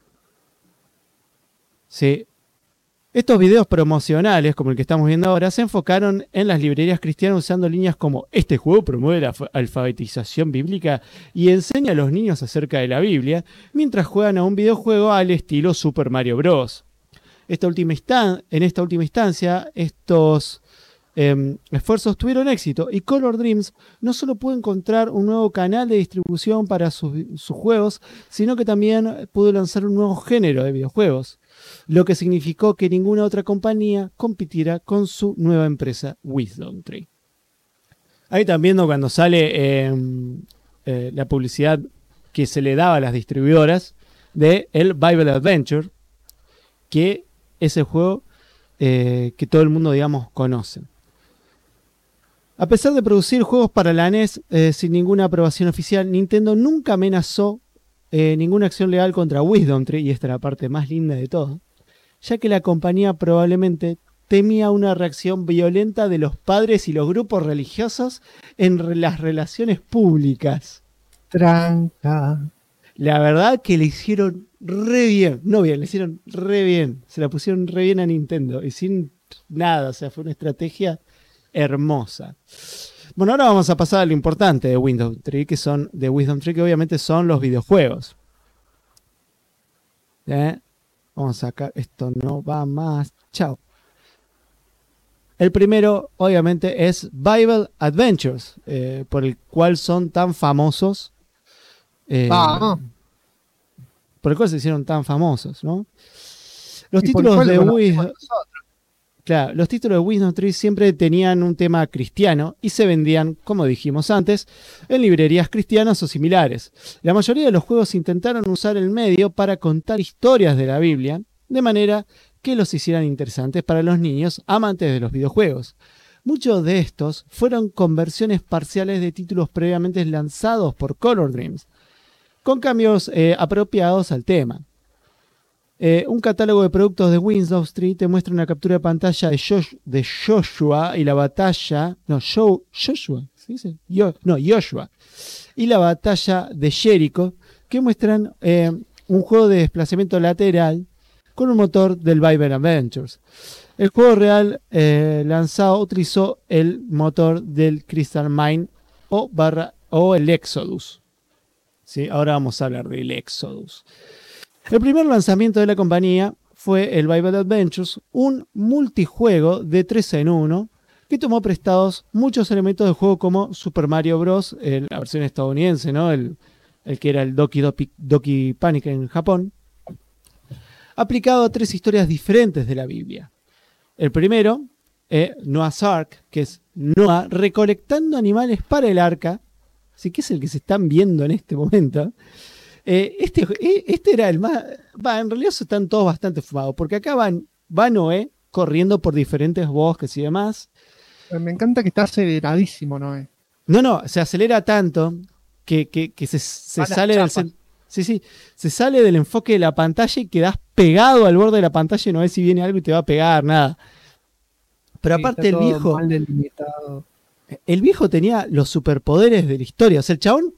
Sí. Estos videos promocionales, como el que estamos viendo ahora, se enfocaron en las librerías cristianas usando líneas como: este juego promueve la alfabetización bíblica y enseña a los niños acerca de la Biblia, mientras juegan a un videojuego al estilo Super Mario Bros. En esta última instancia, estos esfuerzos tuvieron éxito y Color Dreams no solo pudo encontrar un nuevo canal de distribución para sus juegos, sino que también pudo lanzar un nuevo género de videojuegos, lo que significó que ninguna otra compañía compitiera con su nueva empresa Wisdom Tree. Ahí están viendo cuando sale la publicidad que se le daba a las distribuidoras de el Bible Adventure, que es el juego que todo el mundo, digamos, conoce. A pesar de producir juegos para la NES sin ninguna aprobación oficial, Nintendo nunca amenazó ninguna acción legal contra Wisdom Tree, y esta es la parte más linda de todo, ya que la compañía probablemente temía una reacción violenta de los padres y los grupos religiosos en las relaciones públicas. Tranca. La verdad que le hicieron re bien, le hicieron re bien, se la pusieron re bien a Nintendo y sin nada, o sea, fue una estrategia hermosa. Bueno, ahora vamos a pasar a lo importante de Wisdom Tree, que obviamente son los videojuegos. Vamos a sacar, esto no va más, chao. El primero, obviamente, es Bible Adventures, por el cual son tan famosos. Por el cual se hicieron tan famosos, ¿no? Los títulos de Wisdom Tree siempre tenían un tema cristiano y se vendían, como dijimos antes, en librerías cristianas o similares. La mayoría de los juegos intentaron usar el medio para contar historias de la Biblia, de manera que los hicieran interesantes para los niños amantes de los videojuegos. Muchos de estos fueron conversiones parciales de títulos previamente lanzados por Color Dreams, con cambios apropiados al tema. Un catálogo de productos de Wisdom Tree te muestra una captura de pantalla de Joshua y la batalla... No, Joshua, ¿sí? ¿se dice? Joshua. Y la batalla de Jericho, que muestran un juego de desplazamiento lateral con un motor del Viper Adventures. El juego real lanzado utilizó el motor del Crystal Mine o el Exodus. ¿Sí? Ahora vamos a hablar del Exodus. El primer lanzamiento de la compañía fue el Viper Adventures, un multijuego de 3 en 1 que tomó prestados muchos elementos del juego como Super Mario Bros., la versión estadounidense, ¿no? el que era el Doki Panic en Japón, aplicado a 3 historias diferentes de la Biblia. El primero, Noah's Ark, que es Noah recolectando animales para el arca, así que es el que se están viendo en este momento. Este era el más... en realidad están todos bastante fumados, porque acá va Noé corriendo por diferentes bosques y demás. Me encanta que está aceleradísimo, Noé. No, se acelera tanto que se sale del... se sale del enfoque de la pantalla y quedás pegado al borde de la pantalla y no ves si viene algo y te va a pegar, nada. Pero aparte el viejo tenía los superpoderes de la historia. O sea, el chabón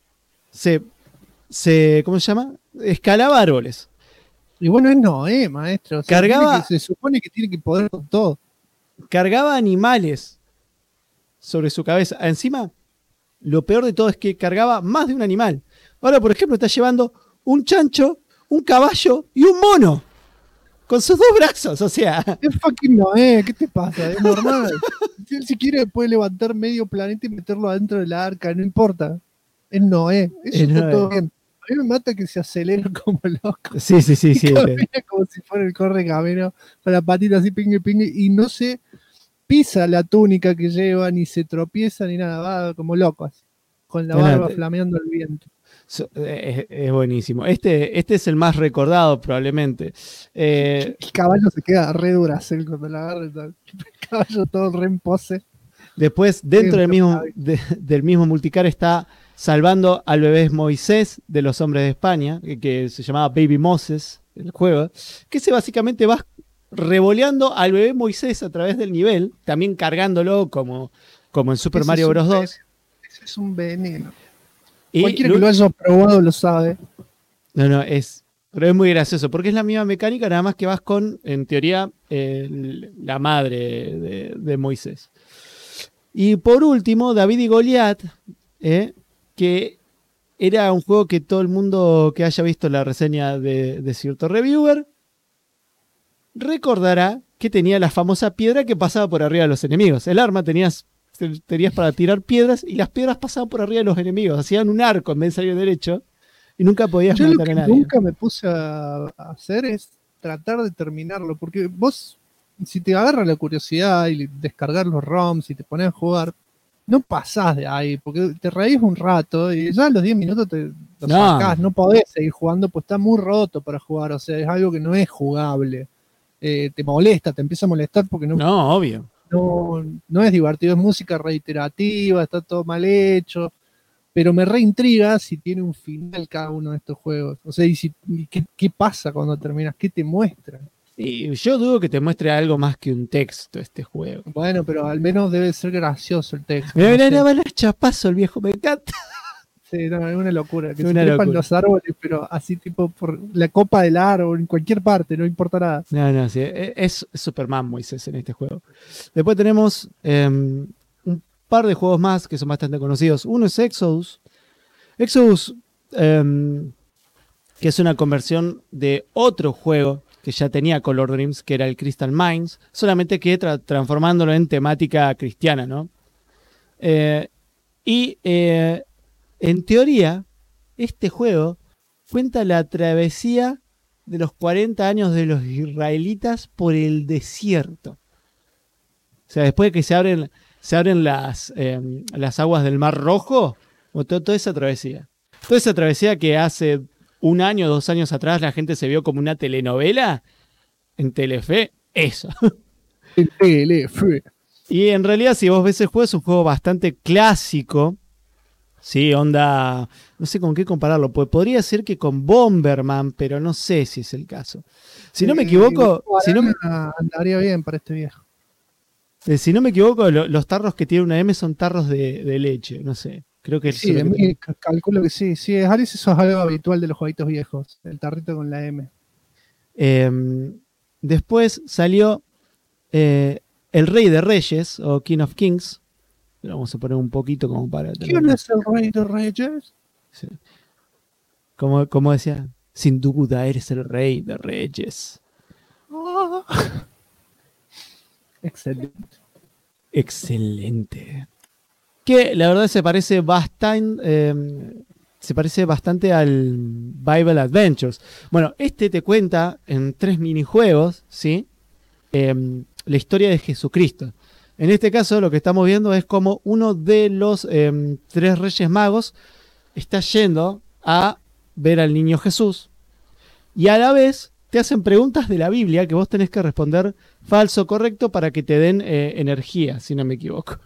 ¿cómo se llama? Escalaba árboles. Y bueno, es Noé, maestro. O sea, cargaba, se supone que tiene que poder con todo. Cargaba animales sobre su cabeza. Encima, lo peor de todo es que cargaba más de un animal. Ahora, por ejemplo, está llevando un chancho, un caballo y un mono. Con sus 2 brazos, o sea. Es fucking Noé, ¿qué te pasa? Es normal. Si él si quiere puede levantar medio planeta y meterlo adentro del arca, no importa. Es Noé. Eso está todo bien. A mí me mata que se acelera como loco. Sí. Como si fuera el corre camino con la patita así pingue y no se pisa la túnica que lleva, ni se tropieza ni nada, va como loco así, con la barba flameando al viento. Es buenísimo. Este es el más recordado probablemente. El caballo se queda re duracel cuando la agarra. El caballo todo re en pose. Después, dentro del mismo multicar está salvando al bebé Moisés de los hombres de España, que se llamaba Baby Moses, el juego, que básicamente va revoleando al bebé Moisés a través del nivel, también cargándolo como en Super Mario Bros. 2. Ese es un veneno. Y cualquiera que lo haya probado lo sabe. Pero es muy gracioso, porque es la misma mecánica, nada más que vas con, en teoría, la madre de Moisés. Y por último, David y Goliat, que era un juego que todo el mundo que haya visto la reseña de cierto reviewer recordará que tenía la famosa piedra que pasaba por arriba de los enemigos. El arma tenías para tirar piedras y las piedras pasaban por arriba de los enemigos, hacían un arco en vez de salir derecho y nunca podías matar a nadie. Nunca me puse a hacer es tratar de terminarlo, porque vos, si te agarra la curiosidad y descargar los ROMs y te pones a jugar, no pasás de ahí, porque te reís un rato y ya a los 10 minutos te lo sacás, no podés seguir jugando, pues está muy roto para jugar, o sea, es algo que no es jugable. Te molesta, te empieza a molestar porque obvio. No es divertido, es música reiterativa, está todo mal hecho, pero me reintriga si tiene un final cada uno de estos juegos. O sea, ¿qué pasa cuando terminas? ¿Qué te muestra? Y yo dudo que te muestre algo más que un texto este juego. Bueno, pero al menos debe ser gracioso el texto. Mira, va a chapazo el viejo, me encanta. Sí, no, es una locura. Que se trepan los árboles, pero así tipo por la copa del árbol, en cualquier parte, no importa nada. No, sí, es Superman Moisés en este juego. Después tenemos un par de juegos más que son bastante conocidos. Uno es Exodus. Exodus, que es una conversión de otro juego que ya tenía Color Dreams, que era el Crystal Mines, solamente que transformándolo en temática cristiana, ¿no? En teoría, este juego cuenta la travesía de los 40 años de los israelitas por el desierto. O sea, después de que se abren las aguas del Mar Rojo, toda esa travesía. Toda esa travesía que hace 1 año, 2 años atrás la gente se vio como una telenovela en Telefe, eso. En Telefe. Y en realidad, si vos ves el juego, es un juego bastante clásico. Sí, onda, no sé con qué compararlo. Podría ser que con Bomberman, pero no sé si es el caso. Si no me equivoco... Andaría bien para este viejo. Si no me equivoco, los tarros que tiene una M son tarros de leche, no sé. Creo que Sí, de mí calculo que sí. Sí, eso es algo habitual de los jueguitos viejos. El tarrito con la M. Después salió El Rey de Reyes, o King of Kings. Lo vamos a poner un poquito como para... ¿Quién es el Rey de Reyes? Sí. Como decía, sin duda eres el Rey de Reyes. Oh. Excelente. Excelente. Que la verdad se parece bastante al Bible Adventures. Bueno, este te cuenta en 3 minijuegos, ¿sí? La historia de Jesucristo. En este caso lo que estamos viendo es como uno de los 3 reyes magos está yendo a ver al niño Jesús y a la vez te hacen preguntas de la Biblia que vos tenés que responder falso o correcto para que te den energía, si no me equivoco.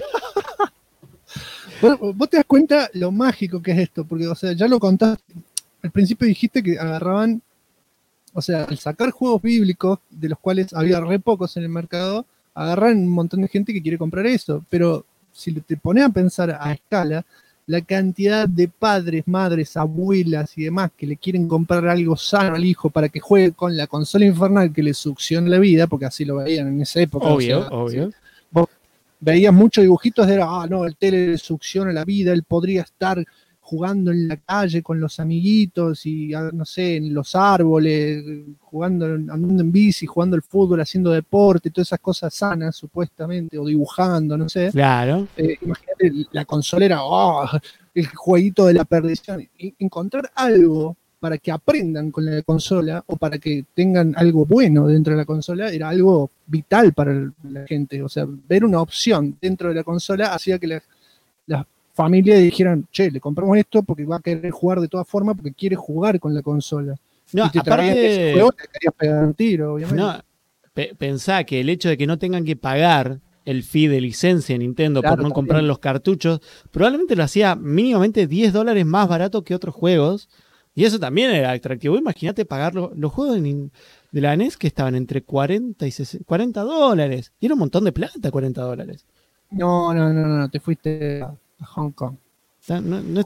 Bueno, vos te das cuenta lo mágico que es esto, porque, o sea, ya lo contaste. Al principio dijiste que agarraban, o sea, al sacar juegos bíblicos, de los cuales había re pocos en el mercado, agarran un montón de gente que quiere comprar eso. Pero si te pones a pensar a escala, la cantidad de padres, madres, abuelas y demás que le quieren comprar algo sano al hijo para que juegue con la consola infernal que le succiona la vida, porque así lo veían en esa época. Obvio, o sea, obvio. ¿sí? Vos veías muchos dibujitos de, no, el tele le succiona la vida, él podría estar jugando en la calle con los amiguitos y, no sé, en los árboles, andando en bici, jugando al fútbol, haciendo deporte, todas esas cosas sanas, supuestamente, o dibujando, no sé. Claro. Imagínate, la consola era el jueguito de la perdición. Y encontrar algo para que aprendan con la consola o para que tengan algo bueno dentro de la consola era algo vital para la gente. O sea, ver una opción dentro de la consola hacía que las familias dijeran, che, le compramos esto porque va a querer jugar de todas formas porque quiere jugar con la consola. No, y te traían ese juego, te querías pegar un tiro, obviamente. No, pensá que el hecho de que no tengan que pagar el fee de licencia de Nintendo por no comprar los cartuchos, probablemente lo hacía mínimamente $10 más barato que otros juegos. Y eso también era atractivo. Imagínate pagar los juegos de la NES que estaban entre 40 y $40. Y era un montón de plata, $40. No, te fuiste a Hong Kong. ¿No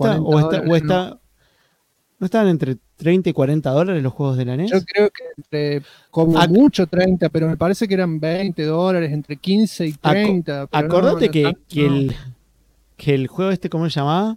estaban entre 30 y $40 los juegos de la NES? Yo creo que entre, como mucho 30, pero me parece que eran $20, entre 15 y 30. Acordate que el juego este, ¿cómo se llamaba?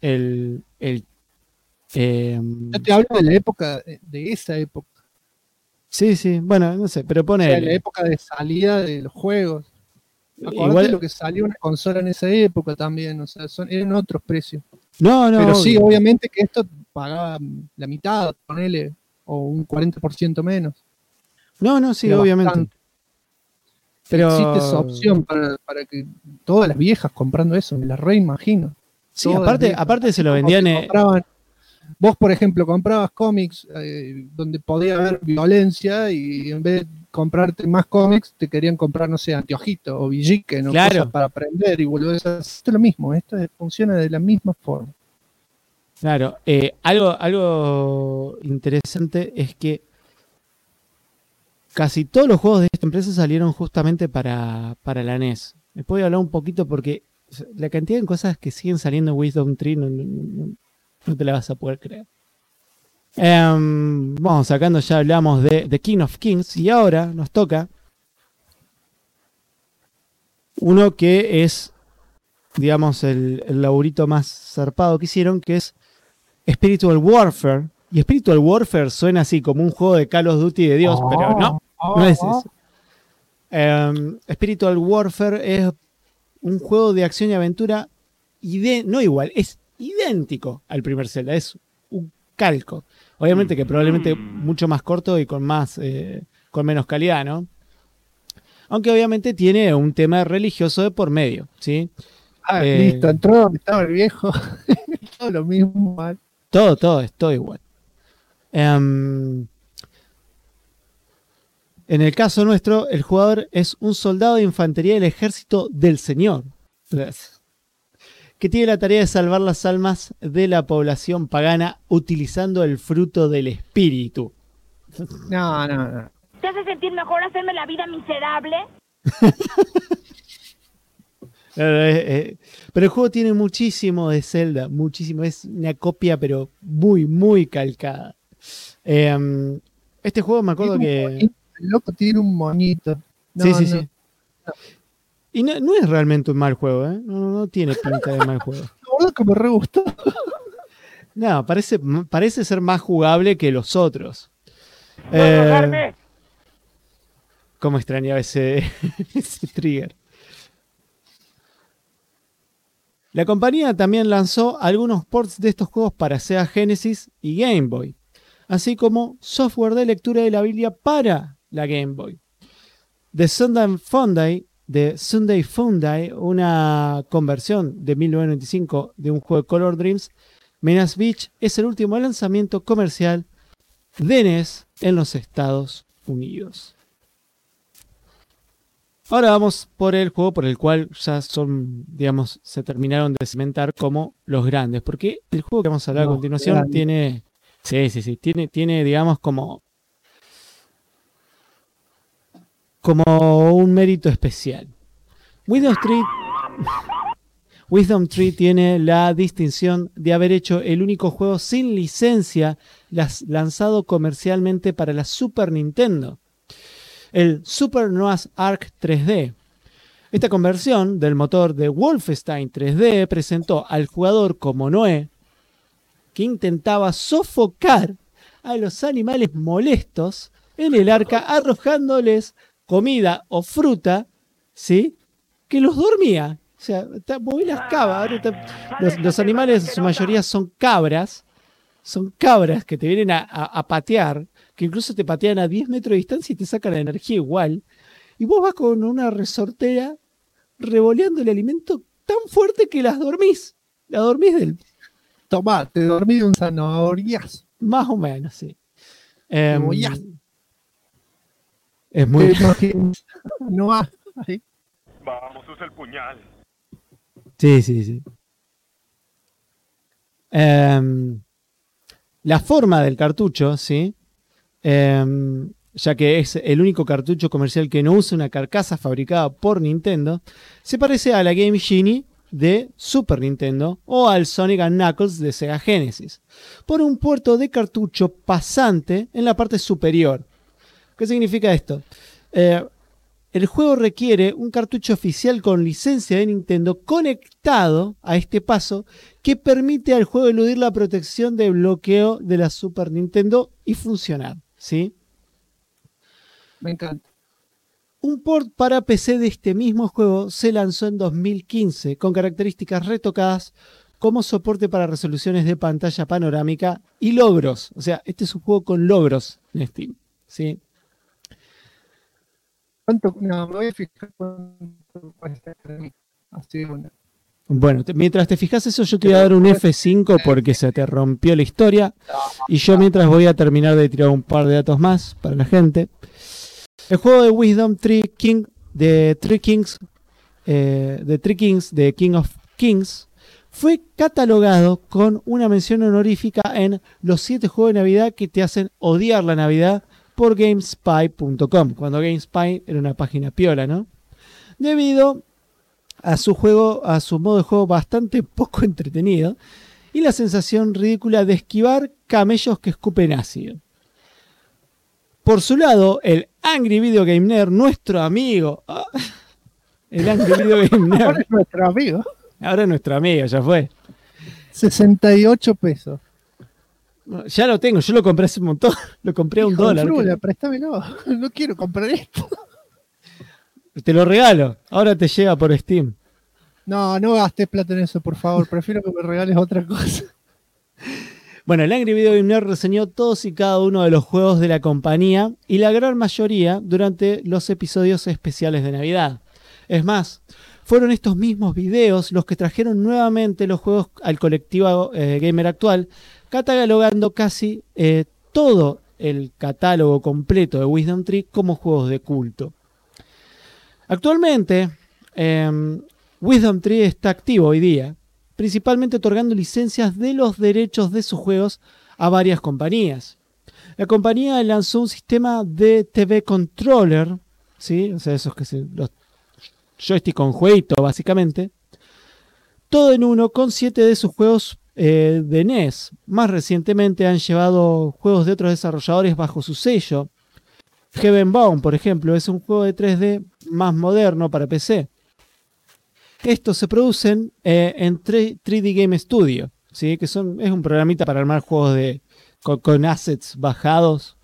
Yo te hablo de la época, de esa época. Sí, bueno, no sé, pero pone... O sea, la época de salida de los juegos. Acordate lo que salió una consola en esa época también, o sea, eran otros precios. No. Pero sí, obviamente que esto pagaba la mitad, ponele, o un 40% menos. No, sí, obviamente. Bastante. Pero existe esa opción para que todas las viejas comprando eso, me la reimagino. Sí, aparte se lo vendían... Vos, por ejemplo, comprabas cómics donde podía haber violencia y en vez de comprarte más cómics, te querían comprar, no sé, Anteojito o Villiquen, ¿no? Claro. Cosas para aprender y volver a... Esto es lo mismo, esto funciona de la misma forma. Claro, algo interesante es que casi todos los juegos de esta empresa salieron justamente para la NES. Les puedo hablar un poquito porque la cantidad de cosas que siguen saliendo en Wisdom Tree no te la vas a poder creer. Vamos sacando, ya hablamos de The King of Kings y ahora nos toca uno que es, digamos, el laburito más zarpado que hicieron, que es Spiritual Warfare. Y Spiritual Warfare suena así como un juego de Call of Duty de Dios, pero no es eso. Spiritual Warfare es un juego de acción y aventura no igual, es idéntico al primer Zelda, es un calco. Obviamente que probablemente mucho más corto y con menos calidad, ¿no? Aunque obviamente tiene un tema religioso de por medio, ¿sí? Listo, entró donde estaba el viejo. Todo lo mismo, mal. Todo es todo igual. En el caso nuestro, el jugador es un soldado de infantería del ejército del Señor, que tiene la tarea de salvar las almas de la población pagana utilizando el fruto del espíritu. No. ¿Te hace sentir mejor hacerme la vida miserable? Pero el juego tiene muchísimo de Zelda, muchísimo. Es una copia, pero muy, muy calcada. Este juego me acuerdo que... El loco tiene un moñito. Sí. Y no es realmente un mal juego, ¿eh? No tiene pinta de mal juego. La verdad que me re gustó. No, parece ser más jugable que los otros. ¿Cómo extrañaba ese trigger? La compañía también lanzó algunos ports de estos juegos para Sega Genesis y Game Boy, así como software de lectura de la Biblia para la Game Boy. The Sunday Funday, una conversión de 1995 de un juego de Color Dreams, Menace Beach es el último lanzamiento comercial de NES en los Estados Unidos. Ahora vamos por el juego por el cual ya se terminaron de cimentar como los grandes, porque el juego que vamos a hablar a continuación tiene, tiene, digamos, como un mérito especial. Wisdom Tree tiene la distinción de haber hecho el único juego sin licencia lanzado comercialmente para la Super Nintendo, el Super Noah's Ark 3D. Esta conversión del motor de Wolfenstein 3D presentó al jugador como Noé, que intentaba sofocar a los animales molestos en el arca arrojándoles comida o fruta, ¿sí?, que los dormía. O sea, moví las cabras. Los animales en su mayoría son cabras que te vienen a patear, que incluso te patean a 10 metros de distancia y te sacan la energía igual. Y vos vas con una resortera revoleando el alimento tan fuerte que las dormís. La dormís del... Tomá, te dormí de un zanahoriazo. Más o menos, sí. Es muy... No va. Ahí. Vamos, usa el puñal. Sí. La forma del cartucho, ¿sí? Ya que es el único cartucho comercial que no usa una carcasa fabricada por Nintendo, se parece a la Game Genie de Super Nintendo o al Sonic & Knuckles de Sega Genesis, por un puerto de cartucho pasante en la parte superior. ¿Qué significa esto? El juego requiere un cartucho oficial con licencia de Nintendo conectado a este paso que permite al juego eludir la protección de bloqueo de la Super Nintendo y funcionar, ¿sí? Me encanta. Un port para PC de este mismo juego se lanzó en 2015 con características retocadas como soporte para resoluciones de pantalla panorámica y logros. O sea, este es un juego con logros en Steam, ¿sí? No, me voy a fijar cuánto cuesta. Así una. Bueno, mientras te fijas eso, yo te voy a dar un F5 porque se te rompió la historia. Y yo mientras voy a terminar de tirar un par de datos más para la gente. El juego de Wisdom Tree King de Three Kings de King of Kings fue catalogado con una mención honorífica en los 7 juegos de Navidad que te hacen odiar la Navidad por GameSpy.com, cuando GameSpy era una página piola, ¿no? Debido a su modo de juego bastante poco entretenido y la sensación ridícula de esquivar camellos que escupen ácido. Por su lado, el Angry Video Game Nerd, nuestro amigo, el Angry Video Game Nerd, ahora es nuestro amigo. Ahora es nuestro amigo, ya fue. 68 pesos. Ya lo tengo, yo lo compré hace un montón. Lo compré a $1. Frula, préstamelo. No quiero comprar esto. Te lo regalo. Ahora te llega por Steam. No gastes plata en eso, por favor. Prefiero que me regales otra cosa. Bueno, el Angry Video Game Nerd reseñó todos y cada uno de los juegos de la compañía y la gran mayoría durante los episodios especiales de Navidad. Es más, fueron estos mismos videos los que trajeron nuevamente los juegos al colectivo gamer actual, catalogando casi todo el catálogo completo de Wisdom Tree como juegos de culto. Actualmente, Wisdom Tree está activo hoy día, principalmente otorgando licencias de los derechos de sus juegos a varias compañías. La compañía lanzó un sistema de TV Controller, ¿sí? O sea, esos que joystick con jueguito, básicamente. Todo en uno con 7 de sus juegos de NES. Más recientemente han llevado juegos de otros desarrolladores bajo su sello. Heavenbound, por ejemplo, es un juego de 3D más moderno para PC. Estos se producen en 3D Game Studio, ¿sí? Que es un programita para armar juegos con assets bajados.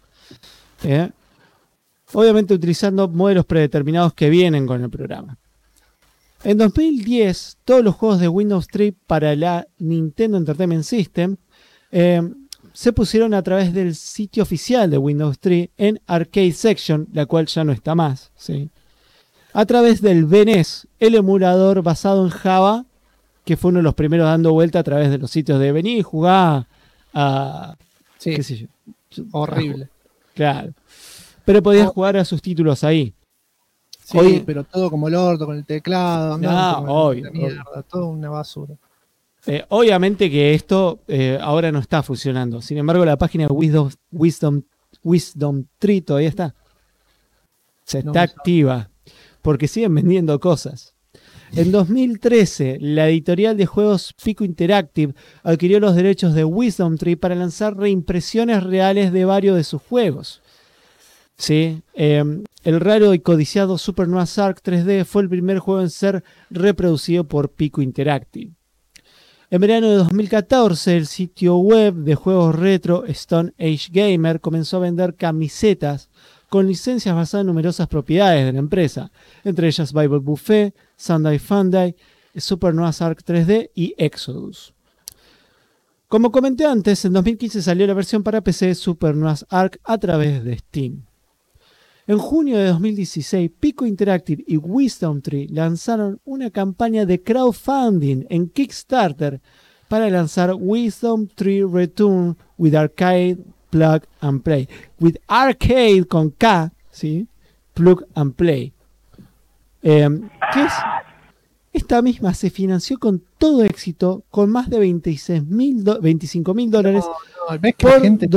Obviamente utilizando modelos predeterminados que vienen con el programa. En 2010, todos los juegos de Windows 3 para la Nintendo Entertainment System se pusieron a través del sitio oficial de Windows 3 en Arcade Section, la cual ya no está más, ¿sí? A través del VNES, el emulador basado en Java, que fue uno de los primeros dando vuelta a través de los sitios de venir y jugar a... Sí, qué sé yo. horrible. Claro. Pero podías jugar a sus títulos ahí. Sí, Hoy, pero todo como el orto, con el teclado, obvio, mierda, todo una basura. obviamente que esto ahora no está funcionando. Sin embargo, la página de Wisdom Tree todavía está. Se está activa. Porque siguen vendiendo cosas. En 2013, la editorial de juegos Pico Interactive adquirió los derechos de Wisdom Tree para lanzar reimpresiones reales de varios de sus juegos. ¿Sí? El raro y codiciado Super NES Arc 3D fue el primer juego en ser reproducido por Pico Interactive. En verano de 2014, el sitio web de juegos retro Stone Age Gamer comenzó a vender camisetas con licencias basadas en numerosas propiedades de la empresa, entre ellas Bible Buffet, Sunday Funday, Super NES Arc 3D y Exodus. Como comenté antes, en 2015 salió la versión para PC de Super NES Arc a través de Steam. En junio de 2016, Pico Interactive y Wisdom Tree lanzaron una campaña de crowdfunding en Kickstarter para lanzar Wisdom Tree Return with Arcade Plug and Play. With Arcade con K, ¿sí? Plug and Play. ¿Qué es? Esta misma se financió con todo éxito con más de $25,000 por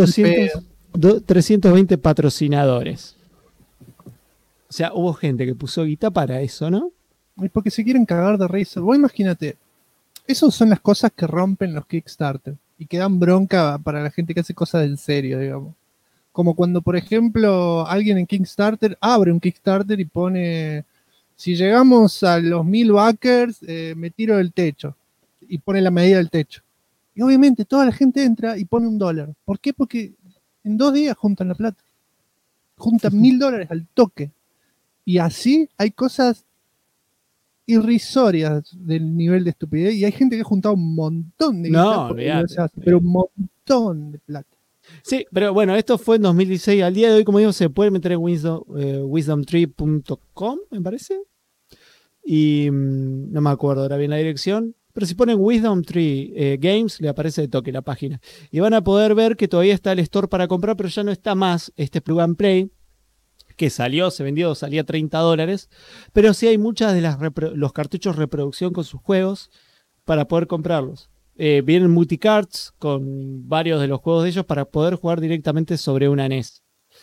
320 patrocinadores. O sea, hubo gente que puso guita para eso, ¿no? Es porque se quieren cagar de risa. Vos imagínate, esas son las cosas que rompen los Kickstarter y que dan bronca para la gente que hace cosas en serio, digamos. Como cuando, por ejemplo, alguien en Kickstarter abre un Kickstarter y pone: si llegamos a los 1000 backers, me tiro del techo. Y pone la medida del techo. Y obviamente toda la gente entra y pone $1. ¿Por qué? Porque en 2 días juntan la plata. Juntan $1000 al toque. Y así hay cosas irrisorias del nivel de estupidez. Y hay gente que ha juntado un montón de plata. Pero un montón de plata. Sí, pero bueno, esto fue en 2016. Al día de hoy, como digo, se puede meter en wisdomtree.com, me parece. Y no me acuerdo ahora bien la dirección. Pero si ponen Wisdom Tree Games, le aparece de toque la página. Y van a poder ver que todavía está el store para comprar, pero ya no está más este Plug and Play, que salió, se vendió, salía $30. Pero sí hay muchas de los cartuchos reproducción con sus juegos para poder comprarlos. Vienen multicards con varios de los juegos de ellos para poder jugar directamente sobre una NES.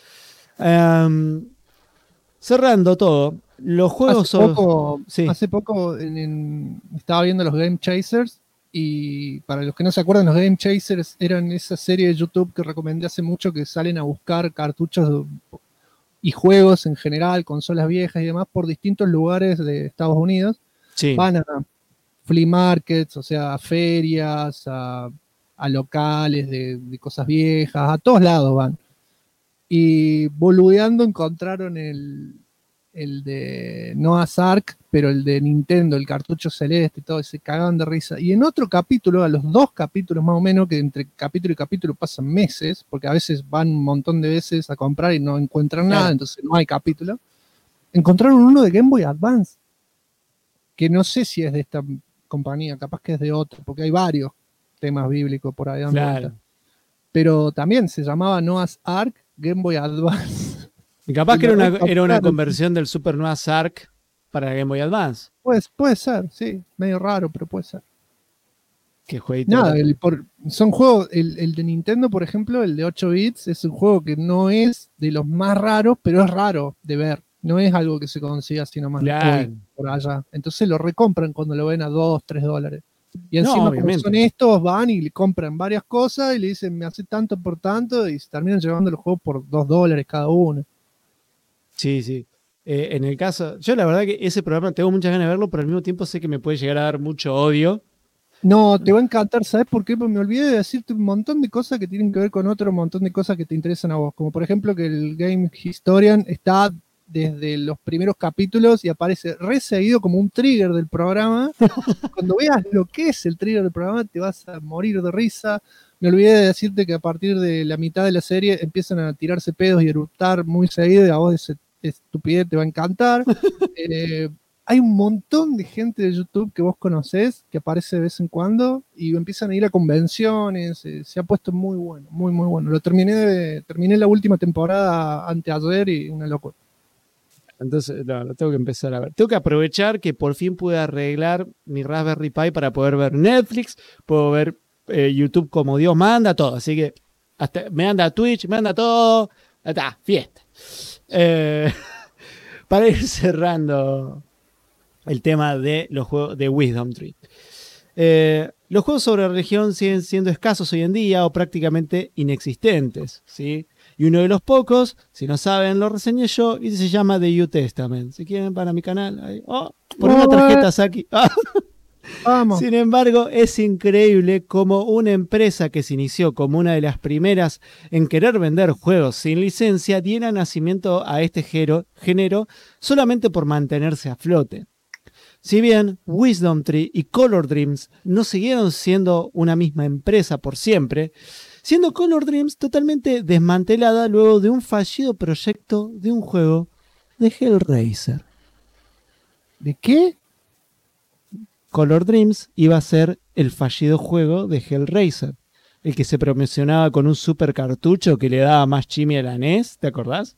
Cerrando todo, los juegos hace poco estaba viendo los Game Chasers, y para los que no se acuerdan, los Game Chasers eran esa serie de YouTube que recomendé hace mucho, que salen a buscar cartuchos y juegos en general, consolas viejas y demás, por distintos lugares de Estados Unidos. Sí. Van a flea markets, o sea, a ferias, a locales de cosas viejas, a todos lados van. Y boludeando encontraron el de Noah's Ark, pero el de Nintendo, el cartucho celeste y todo, y se cagaban de risa. Y en otro capítulo, a los 2 capítulos más o menos, que entre capítulo y capítulo pasan meses, porque a veces van un montón de veces a comprar y no encuentran nada, entonces no hay capítulo, encontraron uno de Game Boy Advance, que no sé si es de esta compañía, capaz que es de otro, porque hay varios temas bíblicos por ahí dando vuelta. Pero también se llamaba Noah's Ark Game Boy Advance. Y capaz que era una conversión del Super NES Arc para Game Boy Advance. Pues, puede ser, sí. Medio raro, pero puede ser. Qué jueguito. Nada, son juegos, el de Nintendo, por ejemplo, el de 8 bits, es un juego que no es de los más raros, pero es raro de ver. No es algo que se consiga así nomás Claro. hoy, por allá. Entonces lo recompran cuando lo ven a $2, $3. Y No, encima, como obviamente. son estos, van y le compran varias cosas y le dicen, me hace tanto por tanto, y se terminan llevando los juegos por $2 cada uno. Sí, sí. En el caso, yo la verdad que ese programa tengo muchas ganas de verlo, pero al mismo tiempo sé que me puede llegar a dar mucho odio. No, te va a encantar, ¿sabes por qué? Porque me olvidé de decirte un montón de cosas que tienen que ver con otro montón de cosas que te interesan a vos. Como por ejemplo que el Game Historian está desde los primeros capítulos y aparece reseguido como un trigger del programa. Cuando veas lo que es el trigger del programa te vas a morir de risa. Me olvidé de decirte que a partir de la mitad de la serie empiezan a tirarse pedos y eructar muy seguido y a vos esa estupidez te va a encantar. Hay un montón de gente de YouTube que vos conocés que aparece de vez en cuando y empiezan a ir a convenciones. Se ha puesto muy bueno, muy muy bueno. Terminé la última temporada anteayer y una locura. Entonces, no, lo tengo que empezar a ver. Tengo que aprovechar que por fin pude arreglar mi Raspberry Pi para poder ver Netflix, puedo ver YouTube como Dios manda, todo. Así que hasta me anda Twitch, me anda todo. Está, fiesta. Para ir cerrando el tema de los juegos de Wisdom Tree. Los juegos sobre religión siguen siendo escasos hoy en día o prácticamente inexistentes, ¿sí? Y uno de los pocos, si no saben, lo reseñé yo y se llama The New Testament. Si quieren, van a mi canal. Ahí. Oh, por una tarjeta Saki. Vamos. Sin embargo, es increíble cómo una empresa que se inició como una de las primeras en querer vender juegos sin licencia diera nacimiento a este género solamente por mantenerse a flote. Si bien Wisdom Tree y Color Dreams no siguieron siendo una misma empresa por siempre, siendo Color Dreams totalmente desmantelada luego de un fallido proyecto de un juego de Hellraiser. ¿De qué? Color Dreams iba a ser el fallido juego de Hellraiser, el que se promocionaba con un super cartucho que le daba más chimia a la NES, ¿te acordás?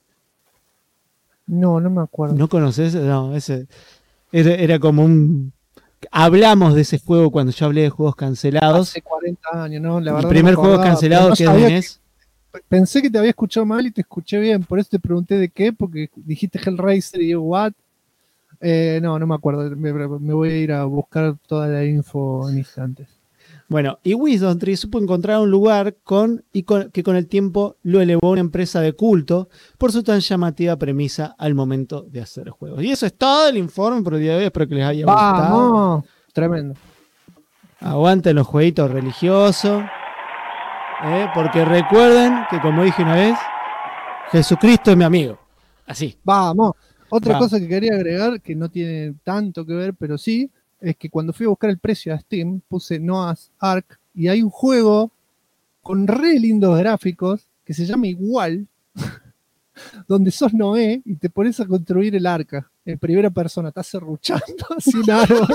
No me acuerdo. ¿No conoces? No, ese era como un... Hablamos de ese juego cuando yo hablé de juegos cancelados. Hace 40 años, ¿no? La verdad el primer no me juego acordaba, cancelado pero que no es de sabía NES. Pensé que te había escuchado mal y te escuché bien, por eso te pregunté de qué, porque dijiste Hellraiser y yo, ¿what? No me acuerdo, me voy a ir a buscar toda la info en instantes. Bueno, y Wisdom Tree supo encontrar un lugar que con el tiempo lo elevó a una empresa de culto por su tan llamativa premisa al momento de hacer juegos. Y eso es todo el informe por el día de hoy, espero que les haya gustado. ¡Vamos! Tremendo. Aguanten los jueguitos religiosos, porque recuerden que, como dije una vez, Jesucristo es mi amigo. Así. ¡Vamos! Otra Vamos. cosa que quería agregar, que no tiene tanto que ver, pero sí, es que cuando fui a buscar el precio a Steam, puse Noah's Ark y hay un juego con re lindos gráficos que se llama igual, donde sos Noé y te pones a construir el arca en primera persona, estás serruchando así un árbol.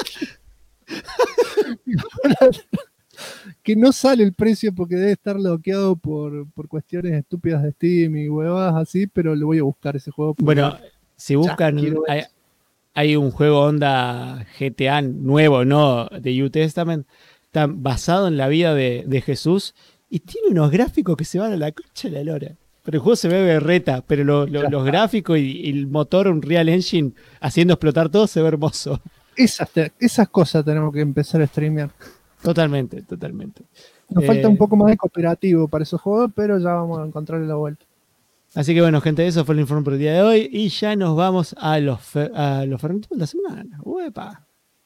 Que no sale el precio porque debe estar bloqueado por cuestiones estúpidas de Steam y huevadas así, pero lo voy a buscar ese juego. Bueno, si buscan, hay un juego onda GTA nuevo, ¿no? De New Testament, está basado en la vida de Jesús y tiene unos gráficos que se van a la concha de la lora. Pero el juego se ve berreta, pero los gráficos y el motor Unreal Engine haciendo explotar todo se ve hermoso. Esas cosas tenemos que empezar a streamear. Totalmente. Nos falta un poco más de cooperativo para esos juegos, pero ya vamos a encontrarle la vuelta. Así que bueno, gente, eso fue el informe por el día de hoy y ya nos vamos a los fermentos de la semana. ¡Uepa!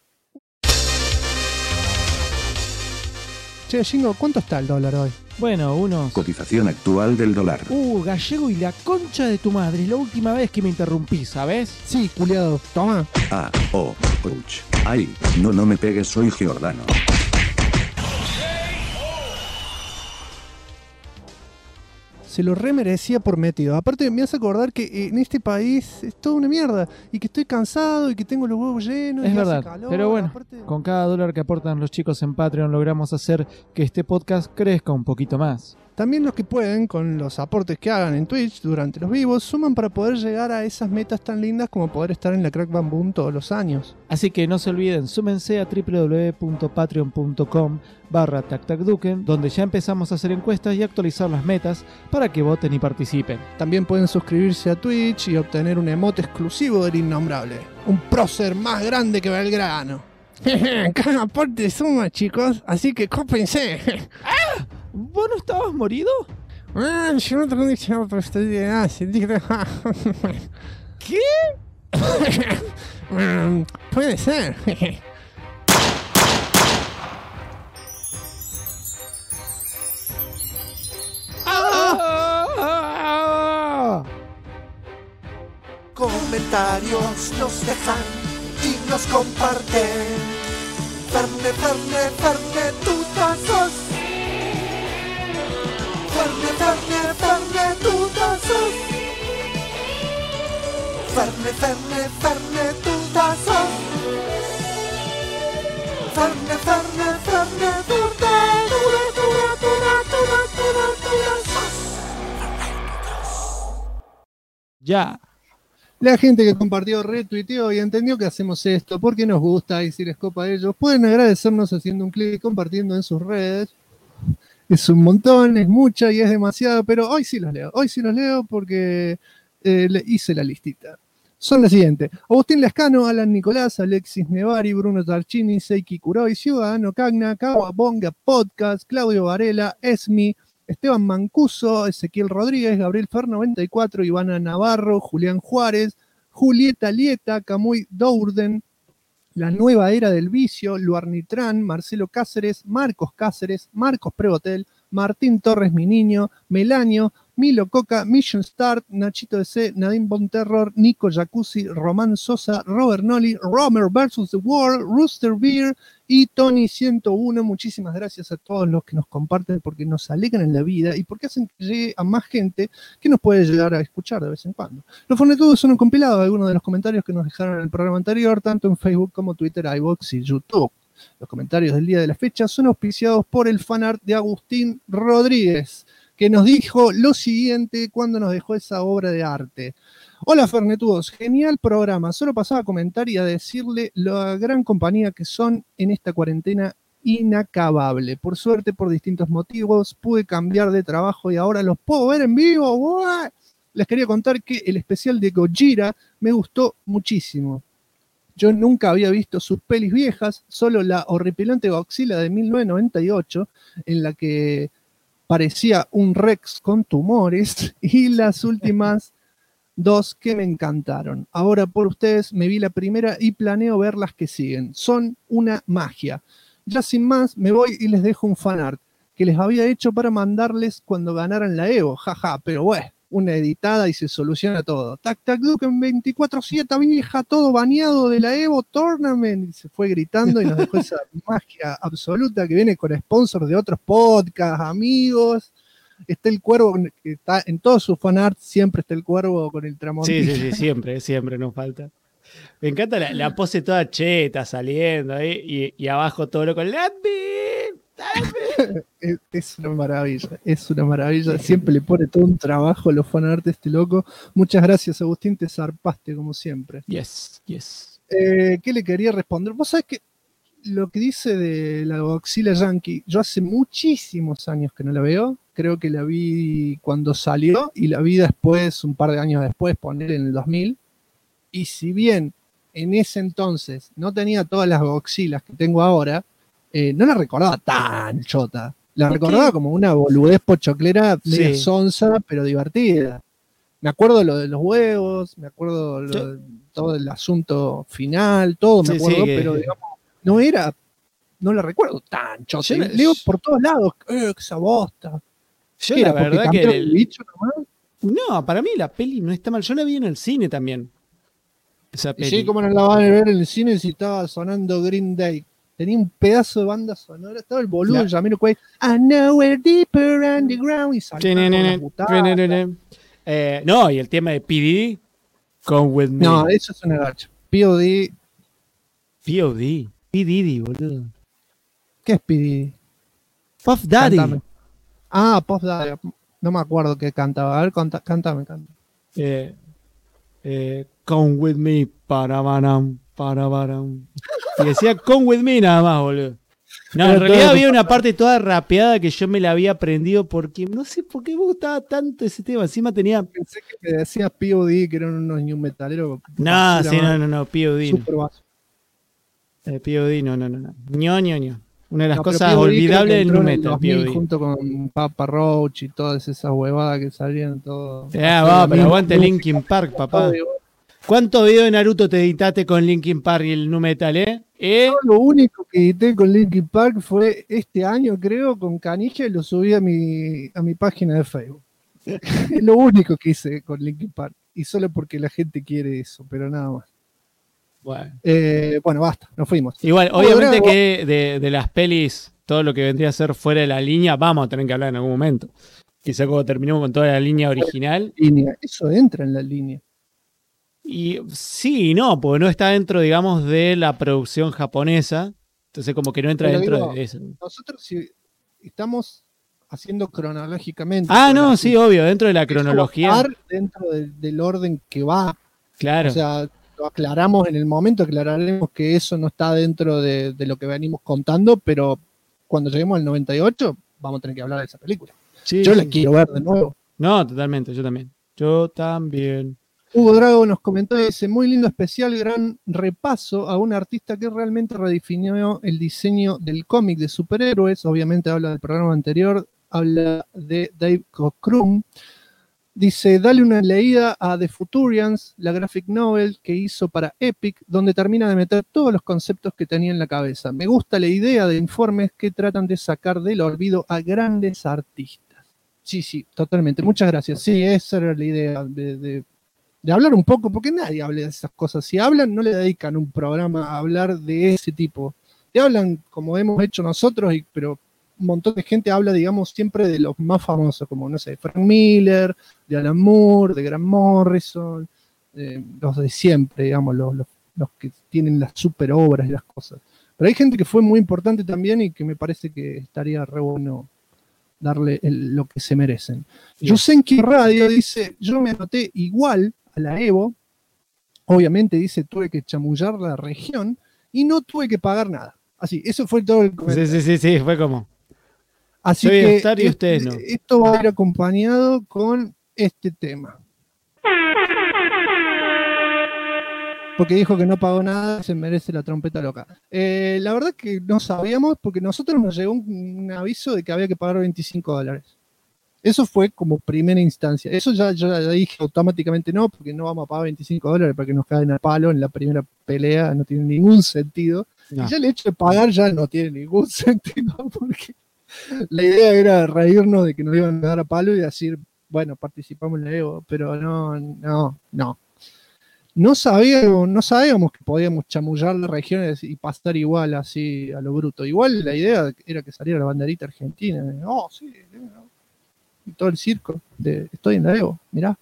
Che, Jingo, ¿cuánto está el dólar hoy? Bueno, unos... Cotización actual del dólar. Gallego y la concha de tu madre. Es la última vez que me interrumpí, ¿sabes? Sí, culiado. Toma. Ouch. Ay, no me pegues, soy Giordano. Se lo remerecía por metido. Aparte me hace acordar que en este país es toda una mierda y que estoy cansado y que tengo los huevos llenos. Es y verdad, hace calor, pero bueno, aparte... con cada dólar que aportan los chicos en Patreon logramos hacer que este podcast crezca un poquito más. También los que pueden, con los aportes que hagan en Twitch durante los vivos, suman para poder llegar a esas metas tan lindas como poder estar en la Crack Bam Boom todos los años. Así que no se olviden, súmense a www.patreon.com/tactacduken, donde ya empezamos a hacer encuestas y actualizar las metas para que voten y participen. También pueden suscribirse a Twitch y obtener un emote exclusivo del innombrable. Un prócer más grande que Belgrano. Cada aporte suma, chicos, así que cópense. ¿Vos no estabas morido? Yo no tengo otro estudio. ¿Qué? Puede ser. Comentarios nos dejan y nos comparten. Ferne, Ferne, Ferne, tutazos. Ferne, Ferne, Ferne, tutazos. Ferne, Ferne, Ferne, tutazos. Ferne, Ferne, Ferne, Ya. La gente que compartió, retuiteó y entendió que hacemos esto porque nos gusta y si les copa a ellos, pueden agradecernos haciendo un clic, compartiendo en sus redes. Es un montón, es mucho y es demasiado, pero hoy sí los leo. Hoy sí los leo porque le hice la listita. Son las siguientes: Agustín Lascano, Alan Nicolás, Alexis Nevari, Bruno Tarchini, Seiki Kuroy, Ciudadano Cagna, Kawabonga Podcast, Claudio Varela, Esmi, Esteban Mancuso, Ezequiel Rodríguez, Gabriel Fer 94, Ivana Navarro, Julián Juárez, Julieta Lieta, Camuy Dourden, La Nueva Era del Vicio, Luarnitrán, Marcelo Cáceres, Marcos Prebotel, Martín Torres Mi Niño, Melanio, Milo Coca, Mission Start, Nachito DC, Nadine Bon Terror, Nico Jacuzzi, Román Sosa, Robert Nolly, Romer vs. The World, Rooster Beer y Tony 101. Muchísimas gracias a todos los que nos comparten porque nos alegran en la vida y porque hacen que llegue a más gente que nos puede llegar a escuchar de vez en cuando. Los Fornetudos son un compilado de algunos de los comentarios que nos dejaron en el programa anterior, tanto en Facebook como Twitter, iVoox y YouTube. Los comentarios del día de la fecha son auspiciados por el fanart de Agustín Rodríguez, que nos dijo lo siguiente cuando nos dejó esa obra de arte. Hola Fernetudos, genial programa. Solo pasaba a comentar y a decirle la gran compañía que son en esta cuarentena inacabable. Por suerte, por distintos motivos, pude cambiar de trabajo y ahora los puedo ver en vivo. ¡Uah! Les quería contar que el especial de Gojira me gustó muchísimo. Yo nunca había visto sus pelis viejas, solo la horripilante Godzilla de 1998, en la que parecía un Rex con tumores, y las últimas dos que me encantaron. Ahora por ustedes me vi la primera y planeo ver las que siguen. Son una magia. Ya sin más, me voy y les dejo un fanart que les había hecho para mandarles cuando ganaran la Evo. Jaja, pero bueno, una editada y se soluciona todo. Tac, tac, Duken 24/7, vieja, todo baneado de la Evo Tournament. Y se fue gritando y nos dejó esa magia absoluta que viene con sponsors de otros podcasts, amigos. Está el cuervo, que está en todos sus fanarts, siempre está el cuervo con el tramontino. Sí, siempre nos falta. Me encanta la pose toda cheta saliendo ahí y abajo todo lo con Es una maravilla, siempre le pone todo un trabajo a los fanarts de este loco. Muchas gracias, Agustín, te zarpaste como siempre. Yes. ¿Qué le quería responder? Vos sabés que lo que dice de la Godzilla Yankee, yo hace muchísimos años que no la veo, creo que la vi cuando salió y la vi después, un par de años después, poner en el 2000, y si bien en ese entonces no tenía todas las Godzillas que tengo ahora, no la recordaba tan chota. La recordaba como una boludez pochoclera media sonsa, pero divertida. Me acuerdo lo de los huevos, me acuerdo todo el asunto final, todo me acuerdo, pero digamos, no la recuerdo tan chota. Leo por todos lados, esa bosta. Yo la verdad que el bicho nomás. No, para mí la peli no está mal. Yo la vi en el cine también. Esa peli. Sí, como no la van a ver en el cine si estaba sonando Green Day. Tenía un pedazo de banda sonora, estaba el boludo de Jamiro Quay, I know we're deeper underground, y saltaba con las butacas. No, y el tema de P. Diddy con With Me. No, eso es una gacha. P. Diddy, boludo. ¿Qué es P. Diddy? Puff Daddy. Cantame. Ah, Puff Daddy. No me acuerdo qué cantaba. A ver, cántame. Come with me, parabaram. Y decía come with me nada más, boludo. No, en realidad había una parte toda rapeada que yo me la había aprendido porque no sé por qué me gustaba tanto ese tema. Encima tenía. Pensé que me decía POD, que eran unos new metaleros. No, sí, no, POD. Super bajo. POD, no. ño. Una de las cosas POD olvidables del nu metal, metal, 2000, POD. junto con Papa Roach y todas esas huevadas que salían todo. Pero aguante Linkin Park, papá. ¿Cuántos videos de Naruto te editaste con Linkin Park y el nu metal, Yo lo único que edité con Linkin Park fue este año, creo, con Canilla, y lo subí a mi página de Facebook. Es lo único que hice con Linkin Park. Y solo porque la gente quiere eso, pero nada más. Bueno, basta, nos fuimos. Igual, obviamente que de las pelis, todo lo que vendría a ser fuera de la línea, vamos a tener que hablar en algún momento. Quizá cuando terminemos con toda la línea original. Eso entra en la línea. Y sí y no, porque no está dentro, digamos, de la producción japonesa. Entonces como que no entra dentro de eso. Nosotros si estamos haciendo cronológicamente. No, sí, obvio, dentro de la cronología. Dentro del orden que va. Claro. O sea, lo aclaramos en el momento, aclararemos que eso no está dentro de lo que venimos contando, pero cuando lleguemos al 98 vamos a tener que hablar de esa película. Sí, yo la quiero ver de nuevo. No, totalmente, yo también. Hugo Drago nos comentó y dice, muy lindo especial, gran repaso a un artista que realmente redefinió el diseño del cómic de superhéroes. Obviamente habla del programa anterior, habla de Dave Cockrum. Dice, dale una leída a The Futurians, la graphic novel que hizo para Epic, donde termina de meter todos los conceptos que tenía en la cabeza. Me gusta la idea de informes que tratan de sacar del olvido a grandes artistas. Sí, totalmente. Muchas gracias. Sí, esa era la idea de hablar un poco, porque nadie habla de esas cosas. Si hablan, no le dedican un programa a hablar de ese tipo. Te hablan como hemos hecho nosotros, pero un montón de gente habla, digamos, siempre de los más famosos, como, no sé, Frank Miller, de Alan Moore, de Grant Morrison, los de siempre, digamos, los que tienen las super obras y las cosas. Pero hay gente que fue muy importante también y que me parece que estaría re bueno darle lo que se merecen. Yosenki Radio dice, yo me anoté igual a la Evo, obviamente dice, tuve que chamullar la región y no tuve que pagar nada. Así, eso fue todo el comentario. Sí, fue como. Así que esto va a ir acompañado con este tema. Porque dijo que no pagó nada, se merece la trompeta loca. La verdad que no sabíamos, porque nosotros nos llegó un aviso de que había que pagar $25. Eso fue como primera instancia. Eso yo ya dije automáticamente no, porque no vamos a pagar $25 para que nos caigan a palo en la primera pelea, no tiene ningún sentido. No. Y ya el hecho de pagar ya no tiene ningún sentido, porque la idea era reírnos de que nos iban a dar a palo y decir, bueno, participamos en la Evo, pero no. No sabíamos que podíamos chamullar las regiones y pasar igual así a lo bruto. Igual la idea era que saliera la banderita argentina. Sí, y todo el circo de estoy en la Evo, mirá.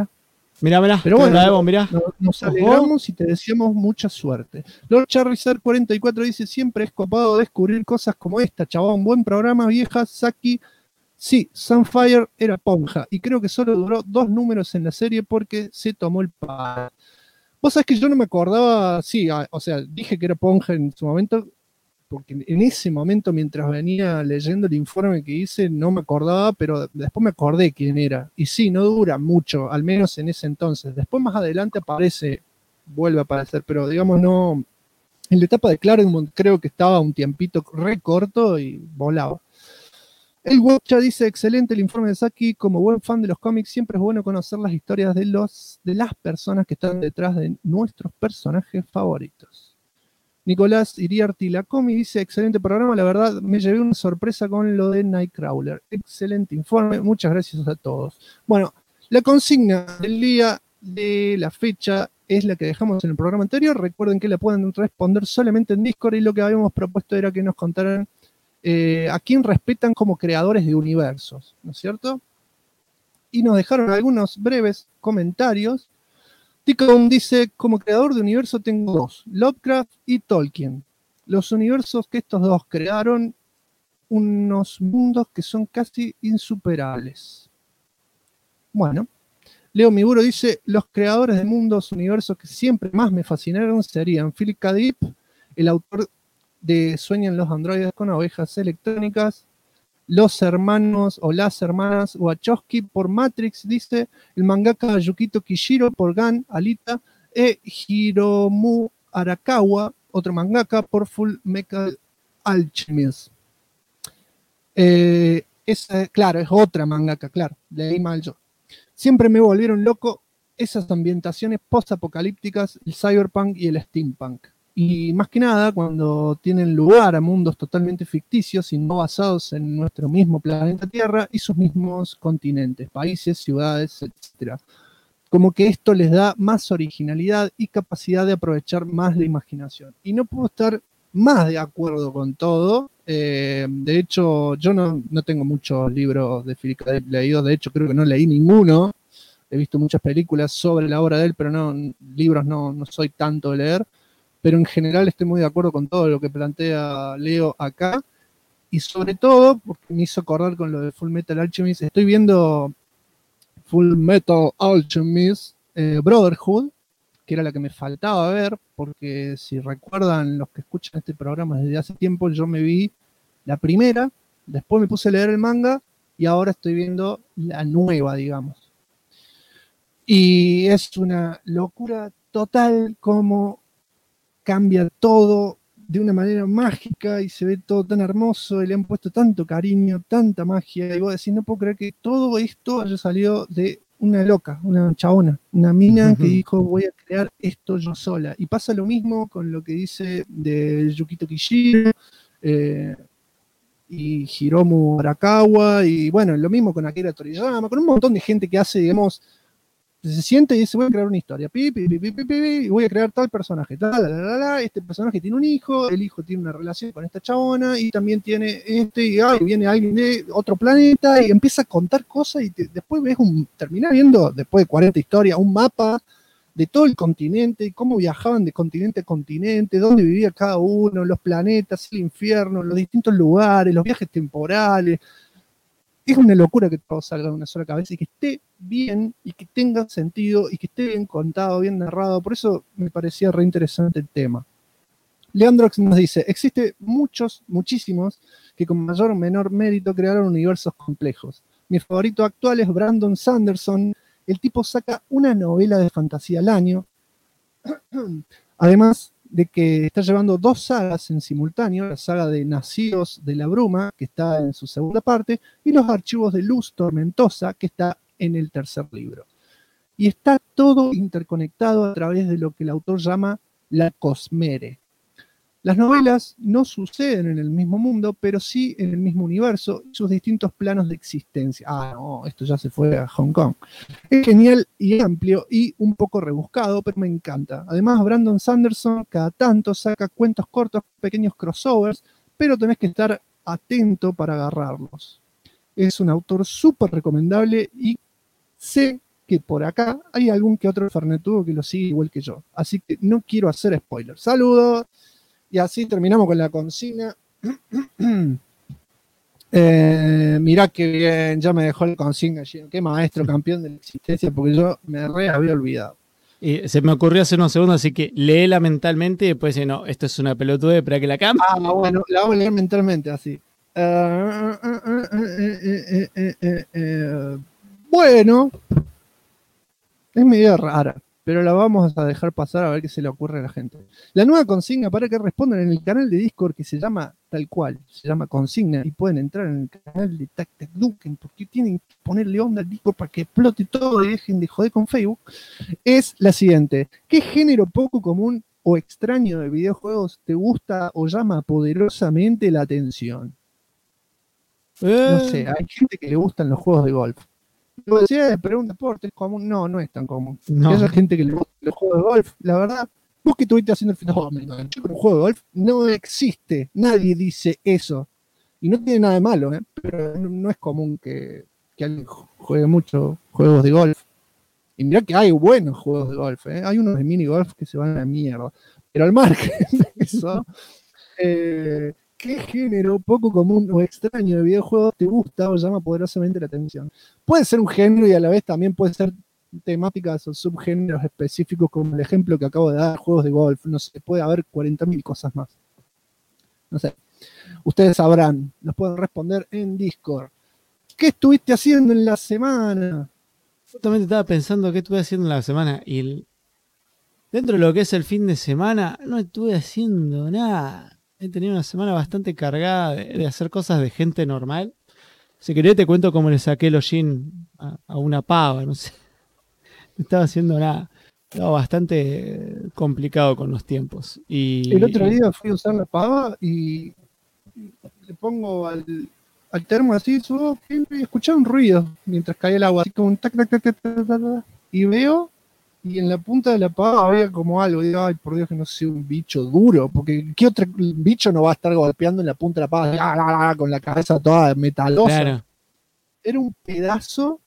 Pero bueno, la Evo, mirá. Nos alegramos y te deseamos mucha suerte. Lord Charizard 44 dice, siempre es copado descubrir cosas como esta, chabón, buen programa, vieja, Saki. Sí, Sunfire era Ponja, y creo que solo duró 2 números en la serie porque se tomó el palo. Vos sabés que yo no me acordaba, dije que era Ponja en su momento, porque en ese momento, mientras venía leyendo el informe que hice, no me acordaba, pero después me acordé quién era. Y sí, no dura mucho, al menos en ese entonces. Después más adelante vuelve a aparecer, pero digamos no... En la etapa de Claremont creo que estaba un tiempito re corto y volaba. El Watcha dice, excelente el informe de Saki, como buen fan de los cómics siempre es bueno conocer las historias de las personas que están detrás de nuestros personajes favoritos. Nicolás Iriarty Lacomi dice, excelente programa, la verdad me llevé una sorpresa con lo de Nightcrawler. Excelente informe, muchas gracias a todos. Bueno, la consigna del día de la fecha es la que dejamos en el programa anterior. Recuerden que la pueden responder solamente en Discord y lo que habíamos propuesto era que nos contaran a quién respetan como creadores de universos, ¿no es cierto? Y nos dejaron algunos breves comentarios. Ticon dice, como creador de universo tengo 2, Lovecraft y Tolkien. Los universos que estos dos crearon unos mundos que son casi insuperables. Bueno, Leo Miguro dice, los creadores de mundos, universos que siempre más me fascinaron serían Philip K. Dick, el autor de Sueñan los androides con ovejas electrónicas, los hermanos o las hermanas Wachowski por Matrix, dice, el mangaka Yukito Kishiro por Gun, Alita, e Hiromu Arakawa, otro mangaka, por Full Metal Alchemist. Claro, es otra mangaka, claro, leí mal yo. Siempre me volvieron loco esas ambientaciones post-apocalípticas, el cyberpunk y el steampunk. Y más que nada, cuando tienen lugar a mundos totalmente ficticios y no basados en nuestro mismo planeta Tierra y sus mismos continentes, países, ciudades, etc. Como que esto les da más originalidad y capacidad de aprovechar más la imaginación. Y no puedo estar más de acuerdo con todo. De hecho, yo no tengo muchos libros de Philip K. Dick leídos. De hecho, creo que no leí ninguno. He visto muchas películas sobre la obra de él, pero libros no soy tanto de leer. Pero en general estoy muy de acuerdo con todo lo que plantea Leo acá. Y sobre todo, porque me hizo acordar con lo de Full Metal Alchemist, estoy viendo Full Metal Alchemist Brotherhood, que era la que me faltaba ver, porque si recuerdan los que escuchan este programa desde hace tiempo, yo me vi la primera, después me puse a leer el manga, y ahora estoy viendo la nueva, digamos. Y es una locura total como cambia todo de una manera mágica y se ve todo tan hermoso y le han puesto tanto cariño, tanta magia, y vos decís, no puedo creer que todo esto haya salido de una loca, una chabona, una mina que dijo, voy a crear esto yo sola. Y pasa lo mismo con lo que dice de Yukito Kishiro y Hiromu Arakawa, y bueno, lo mismo con Akira Toriyama, con un montón de gente que hace, digamos, se siente y dice, voy a crear una historia, y voy a crear tal personaje, este personaje tiene un hijo, el hijo tiene una relación con esta chabona, y también tiene y viene alguien de otro planeta, y empieza a contar cosas, y después terminás viendo, después de 40 historias, un mapa de todo el continente, y cómo viajaban de continente a continente, dónde vivía cada uno, los planetas, el infierno, los distintos lugares, los viajes temporales. Es una locura que todo salga de una sola cabeza y que esté bien y que tenga sentido y que esté bien contado, bien narrado. Por eso me parecía re interesante el tema. Leandrox nos dice, existe muchísimos que con mayor o menor mérito crearon universos complejos. Mi favorito actual es Brandon Sanderson. El tipo saca una novela de fantasía al año. Además de que está llevando 2 sagas en simultáneo, la saga de Nacidos de la Bruma, que está en su segunda parte, y los archivos de Luz Tormentosa, que está en el tercer libro. Y está todo interconectado a través de lo que el autor llama la cosmere. Las novelas no suceden en el mismo mundo, pero sí en el mismo universo y sus distintos planos de existencia. No, esto ya se fue a Hong Kong. Es genial y amplio y un poco rebuscado, pero me encanta. Además, Brandon Sanderson cada tanto saca cuentos cortos, pequeños crossovers, pero tenés que estar atento para agarrarlos. Es un autor súper recomendable y sé que por acá hay algún que otro fernetudo que lo sigue igual que yo. Así que no quiero hacer spoilers. ¡Saludos! Y así terminamos con la consigna. Mirá que bien, ya me dejó la consigna. Qué maestro, campeón de la existencia, porque yo me había olvidado. Y se me ocurrió hace unos segundos, así que léela mentalmente y después no, esto es una pelotude, para que la cambie. Bueno, la voy a leer mentalmente así. Bueno, es medio rara, pero la vamos a dejar pasar a ver qué se le ocurre a la gente. La nueva consigna para que respondan en el canal de Discord, que se llama tal cual, se llama consigna, y pueden entrar en el canal de TacTacDuken, porque tienen que ponerle onda al Discord para que explote todo y dejen de joder con Facebook, es la siguiente. ¿Qué género poco común o extraño de videojuegos te gusta o llama poderosamente la atención? No sé, hay gente que le gustan los juegos de golf. Pero un deporte es común. No es tan común. No. Esa gente que le gusta los juegos de golf, la verdad, vos que estuviste haciendo el final, me enganché con un juego de golf, no existe. Nadie dice eso. Y no tiene nada de malo, pero no es común que alguien juegue mucho juegos de golf. Y mirá que hay buenos juegos de golf, hay unos de mini golf que se van a la mierda. Pero al margen de eso, ¿Qué género poco común o extraño de videojuegos te gusta o llama poderosamente la atención? Puede ser un género y a la vez también puede ser temáticas o subgéneros específicos, como el ejemplo que acabo de dar, juegos de golf, no sé, puede haber 40.000 cosas más. No sé. Ustedes sabrán, nos pueden responder en Discord. ¿Qué estuviste haciendo en la semana? Justamente estaba pensando qué estuve haciendo en la semana y dentro de lo que es el fin de semana no estuve haciendo nada. He tenido una semana bastante cargada de hacer cosas de gente normal. Si querés te cuento cómo le saqué el hollín a una pava, no sé. No estaba haciendo nada. Estaba bastante complicado con los tiempos. El otro día fui a usar la pava y le pongo al termo así, subo y escuché un ruido mientras caía el agua, así como un tac, tac, tac, tac, tac, tac, tac, y veo, y en la punta de la pava había como algo, y digo, ay, por Dios que no sea un bicho duro, porque ¿qué otro bicho no va a estar golpeando en la punta de la pava con la cabeza toda metalosa? Claro. Era un pedazo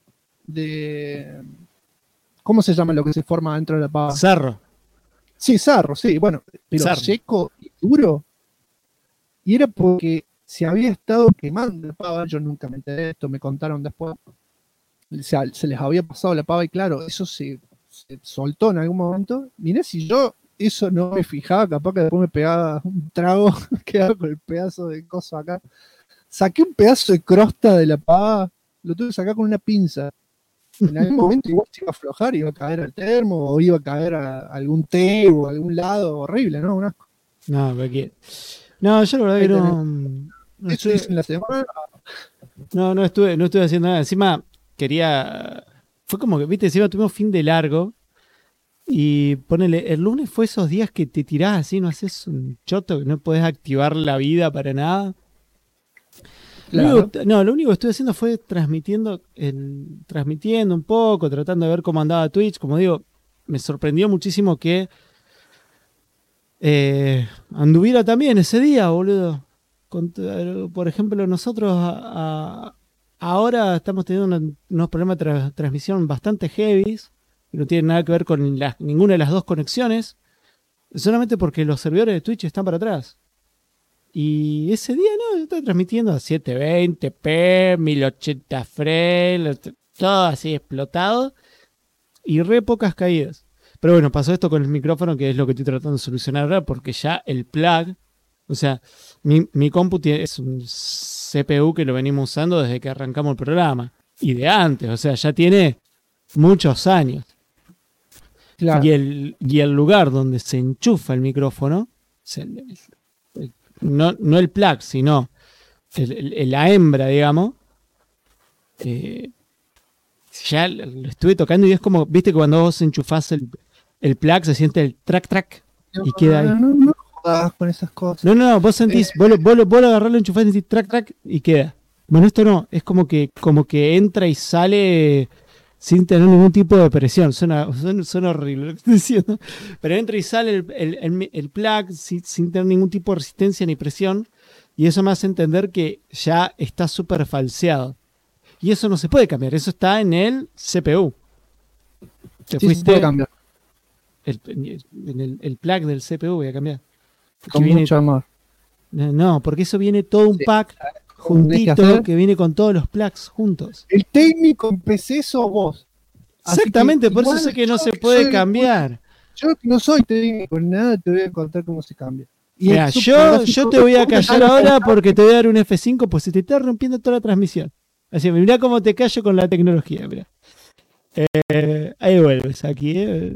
de... ¿Cómo se llama lo que se forma dentro de la pava? Sarro. Sí, sarro, sí, bueno, pero Sarro. seco y duro. Y era porque se había estado quemando la pava, yo nunca me enteré de esto, me contaron después. O sea, se les había pasado la pava y claro, eso se soltó en algún momento. Mirá, si yo eso no me fijaba, capaz que después me pegaba un trago, quedaba con el pedazo de coso acá. Saqué un pedazo de crosta de la pava, lo tuve que sacar con una pinza. En algún momento igual se iba a aflojar, iba a caer al termo, o iba a caer a algún té o a algún lado, horrible, ¿no? Un asco. No, porque... No, yo la verdad que no Eso hice en la semana. No estuve haciendo nada. Encima quería... Fue como que, viste, encima tuvimos fin de largo. Y ponele, el lunes fue esos días que te tirás así, no haces un choto, que no podés activar la vida para nada. Claro. Lo único que estuve haciendo fue transmitiendo un poco, tratando de ver cómo andaba Twitch. Como digo, me sorprendió muchísimo que anduviera también ese día, boludo. Por ejemplo, nosotros ahora estamos teniendo unos problemas de transmisión bastante heavies, que no tienen nada que ver con ninguna de las dos conexiones, solamente porque los servidores de Twitch están para atrás. Y ese día yo estaba transmitiendo a 720p, 1080 frames, todo así explotado y re pocas caídas. Pero bueno, pasó esto con el micrófono, que es lo que estoy tratando de solucionar ahora, porque ya el plug, o sea, mi compu es un CPU que lo venimos usando desde que arrancamos el programa, y de antes, o sea, ya tiene muchos años. Claro. Y el lugar donde se enchufa el micrófono, no el plug, sino la hembra, digamos, ya lo estuve tocando y es como, viste que cuando vos enchufás el plug se siente el track y queda ahí. No jodas con esas cosas. No, vos sentís, vos lo agarrás, lo enchufás y sentís track y queda. Bueno, esto no, es como que entra y sale sin tener ningún tipo de presión. Suena horrible lo que estoy diciendo. Pero entra y sale el plug sin tener ningún tipo de resistencia ni presión. Y eso me hace entender que ya está súper falseado. Y eso no se puede cambiar. Eso está en el CPU. Sí, se puede cambiar. El plug del CPU voy a cambiar. Con mucho amor. No, porque eso viene todo un pack juntito que viene con todos los plugs juntos. El técnico en PC sos vos. Exactamente, por eso sé que no se puede cambiar. Yo no soy técnico en nada, te voy a contar cómo se cambia. Mira, yo te voy a callar ahora porque te voy a dar un F5, pues se te está rompiendo toda la transmisión. Así, mirá cómo te callo con la tecnología, mirá. Ahí vuelves aquí,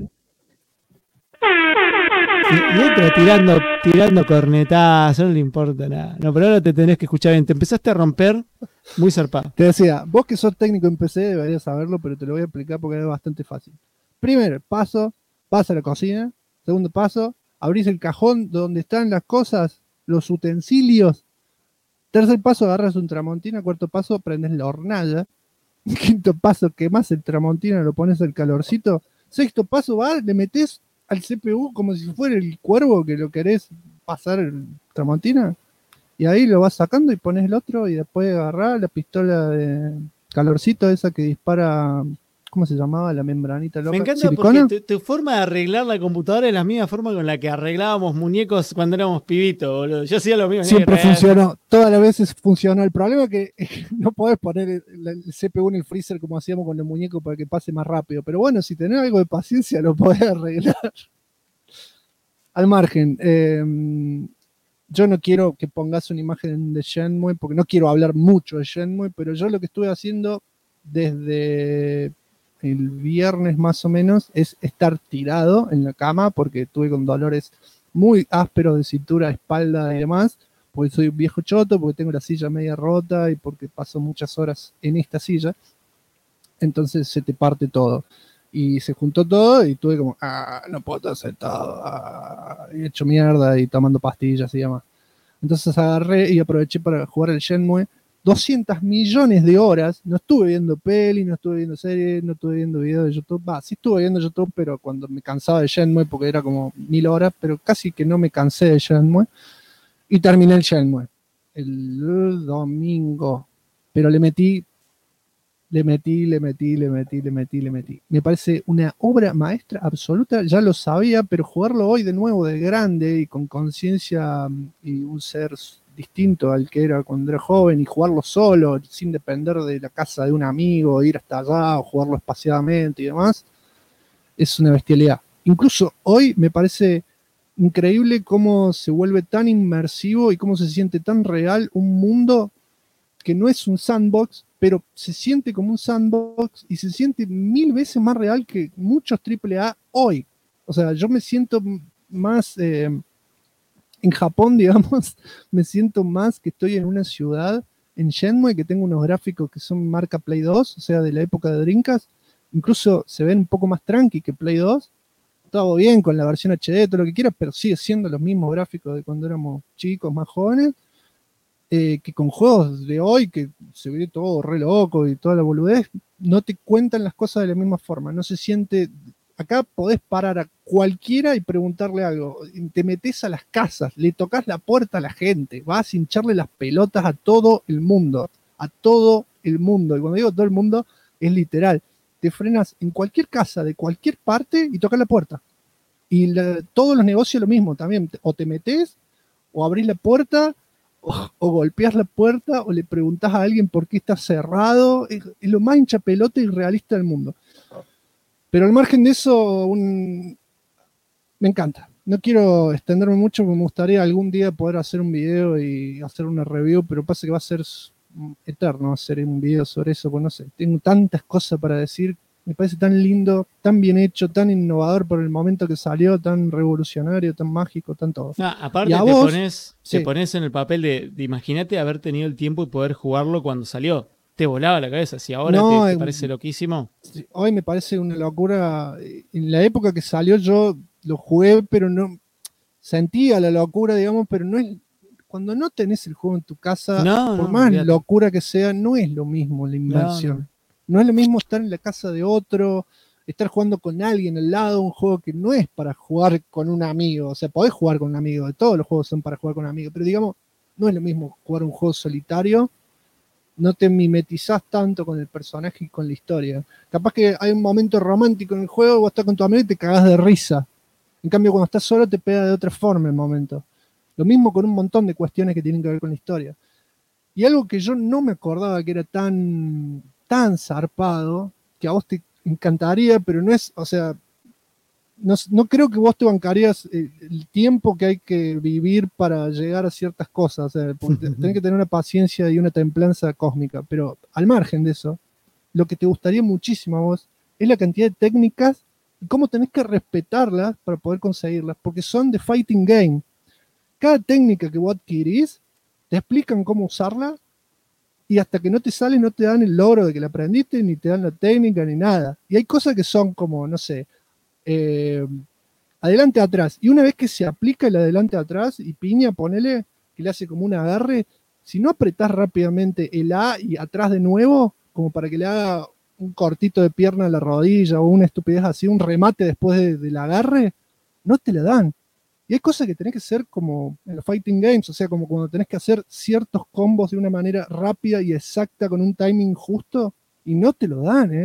Y entra tirando cornetazos, no le importa nada. No, pero ahora te tenés que escuchar bien. Te empezaste a romper muy zarpado. Te decía, vos que sos técnico en PC deberías saberlo, pero te lo voy a explicar porque es bastante fácil. Primer paso, vas a la cocina. Segundo paso, abrís el cajón donde están las cosas, los utensilios. Tercer paso, agarras un tramontina. Cuarto paso, prendes la hornalla. Quinto paso, quemás el tramontina, lo pones al calorcito. Sexto paso, le metés al CPU como si fuera el cuervo que lo querés pasar el tramontina. Y ahí lo vas sacando y pones el otro y después agarrás la pistola de calorcito esa que dispara ¿cómo se llamaba la membranita loca? Me encanta ¿Silicona? porque tu forma de arreglar la computadora es la misma forma con la que arreglábamos muñecos cuando éramos pibitos, boludo. Yo hacía lo mismo. Siempre funcionó, todas las veces funcionó. El problema es que no podés poner el CPU en el freezer como hacíamos con los muñecos para que pase más rápido. Pero bueno, si tenés algo de paciencia lo podés arreglar. Al margen, yo no quiero que pongas una imagen de Shenmue porque no quiero hablar mucho de Shenmue, pero yo lo que estuve haciendo desde el viernes más o menos es estar tirado en la cama porque estuve con dolores muy ásperos de cintura, espalda y demás, porque soy un viejo choto, porque tengo la silla media rota y porque paso muchas horas en esta silla, entonces se te parte todo. Y se juntó todo y tuve como, no puedo estar sentado, y hecho mierda y tomando pastillas y demás. Entonces agarré y aproveché para jugar el Shenmue 200 millones de horas. No estuve viendo peli, no estuve viendo series, no estuve viendo videos de YouTube. Sí estuve viendo YouTube, pero cuando me cansaba de Shenmue, porque era como 1000 horas, pero casi que no me cansé de Shenmue. Y terminé el Shenmue el domingo. Pero le metí. Me parece una obra maestra absoluta, ya lo sabía, pero jugarlo hoy de nuevo de grande y con conciencia y un ser distinto al que era cuando era joven y jugarlo solo, sin depender de la casa de un amigo, ir hasta allá o jugarlo espaciadamente y demás, es una bestialidad. Incluso hoy me parece increíble cómo se vuelve tan inmersivo y cómo se siente tan real un mundo que no es un sandbox, pero se siente como un sandbox y se siente 1000 veces más real que muchos AAA hoy. O sea, yo me siento más en Japón, digamos, me siento más que estoy en una ciudad en Shenmue, que tengo unos gráficos que son marca Play 2, o sea, de la época de Dreamcast. Incluso se ven un poco más tranqui que Play 2. Todo bien con la versión HD, todo lo que quieras, pero sigue siendo los mismos gráficos de cuando éramos chicos, más jóvenes. Que con juegos de hoy, que se ve todo re loco y toda la boludez, no te cuentan las cosas de la misma forma, no se siente. Acá podés parar a cualquiera y preguntarle algo, te metés a las casas, le tocas la puerta a la gente, vas a hincharle las pelotas a todo el mundo, y cuando digo todo el mundo, es literal, te frenas en cualquier casa, de cualquier parte, y tocas la puerta, y todos los negocios lo mismo también, o te metés, o abrís la puerta, o golpeas la puerta o le preguntas a alguien por qué está cerrado. Es lo más hincha pelota y realista del mundo. Pero al margen de eso, me encanta. No quiero extenderme mucho, porque me gustaría algún día poder hacer un video y hacer una review, pero pasa que va a ser eterno hacer un video sobre eso, pues no sé, tengo tantas cosas para decir. Me parece tan lindo, tan bien hecho, tan innovador por el momento que salió, tan revolucionario, tan mágico, tan todo. Aparte te pones en el papel de imagínate haber tenido el tiempo y poder jugarlo cuando salió. Te volaba la cabeza. Si ahora te parece loquísimo. Hoy me parece una locura. En la época que salió yo lo jugué, pero no sentía la locura, digamos, pero no es. Cuando no tenés el juego en tu casa, por más locura que sea, no es lo mismo la inmersión. No es lo mismo estar en la casa de otro, estar jugando con alguien al lado, un juego que no es para jugar con un amigo. O sea, podés jugar con un amigo, todos los juegos son para jugar con un amigo, pero digamos, no es lo mismo jugar un juego solitario, no te mimetizás tanto con el personaje y con la historia. Capaz que hay un momento romántico en el juego, vos estás con tu amigo y te cagás de risa. En cambio, cuando estás solo te pega de otra forma el momento. Lo mismo con un montón de cuestiones que tienen que ver con la historia. Y algo que yo no me acordaba que era tan zarpado, que a vos te encantaría, pero no es, o sea, no creo que vos te bancarías el tiempo que hay que vivir para llegar a ciertas cosas, o sea, porque tenés que tener una paciencia y una templanza cósmica, pero al margen de eso, lo que te gustaría muchísimo a vos es la cantidad de técnicas y cómo tenés que respetarlas para poder conseguirlas, porque son de fighting game. Cada técnica que vos adquirís, te explican cómo usarla, y hasta que no te sale no te dan el logro de que la aprendiste, ni te dan la técnica, ni nada. Y hay cosas que son como, no sé, adelante atrás. Y una vez que se aplica el adelante atrás y piña, ponele, que le hace como un agarre, si no apretás rápidamente el A y atrás de nuevo, como para que le haga un cortito de pierna a la rodilla o una estupidez así, un remate después del agarre, no te la dan. Y hay cosas que tenés que hacer como en los fighting games, o sea, como cuando tenés que hacer ciertos combos de una manera rápida y exacta con un timing justo, y no te lo dan, ¿eh?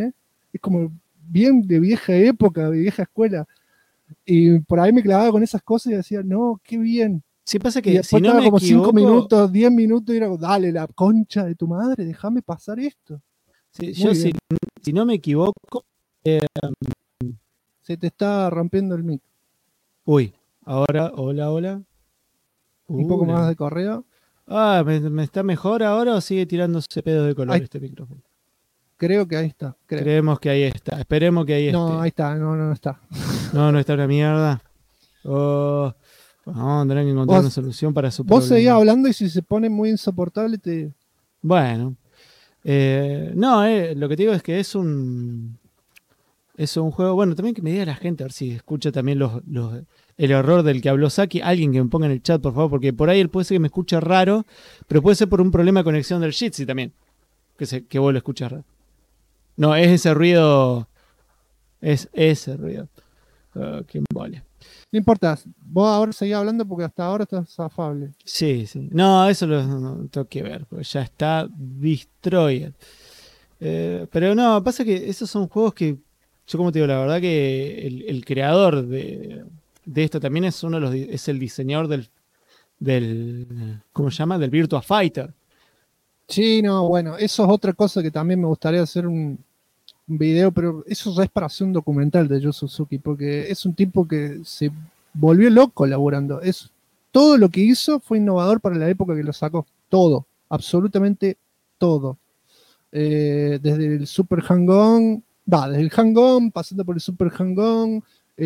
es como bien de vieja época, de vieja escuela. Y por ahí me clavaba con esas cosas y decía, no, qué bien. Sí, pasa Y que después si no estaba me como 5 equivoco, minutos, 10 minutos y era, dale, la concha de tu madre, déjame pasar esto. sí, Muy bien. si no me equivoco, Se te está rompiendo el mic. uy, ahora, hola. Un poco más de correo. Ah, ¿me está mejor ahora o sigue tirándose pedo de color Ahí, este micrófono? creo que ahí está. Creemos que ahí está. Esperemos que ahí esté. No, ahí está. No está. No está una mierda. Oh, vamos a tener que encontrar una solución para su problema. Vos seguís hablando y si se pone muy insoportable te... Bueno. No, lo que te digo es que es un juego, bueno, también que me diga la gente, a ver si escucha también el error del que habló Saki. Alguien que me ponga en el chat, por favor, porque por ahí él puede ser que me escuche raro, pero puede ser por un problema de conexión del Jitsi también, que vos lo escuchas raro. No, es ese ruido, es ese ruido. Qué embole. No importa, vos ahora seguís hablando porque hasta ahora estás afable. Sí. No, eso no tengo que ver, porque ya está destroyed. Pero no, pasa que esos son juegos que, yo como te digo, la verdad que el creador de esto también es es el diseñador del ¿cómo se llama? Del Virtua Fighter. Sí, no, bueno, eso es otra cosa que también me gustaría hacer un video, pero eso ya es para hacer un documental de Yu Suzuki, porque es un tipo que se volvió loco laburando. Todo lo que hizo fue innovador para la época que lo sacó. Todo, absolutamente todo. Desde el Super Hang-On, desde el Hang-On, pasando por el Super Hang-On,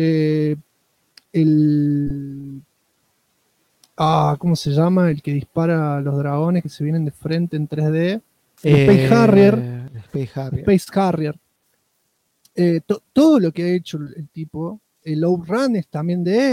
¿cómo se llama? El que dispara a los dragones que se vienen de frente en 3D. Space Harrier. Space Harrier. Todo lo que ha hecho el tipo, el Outrun es también de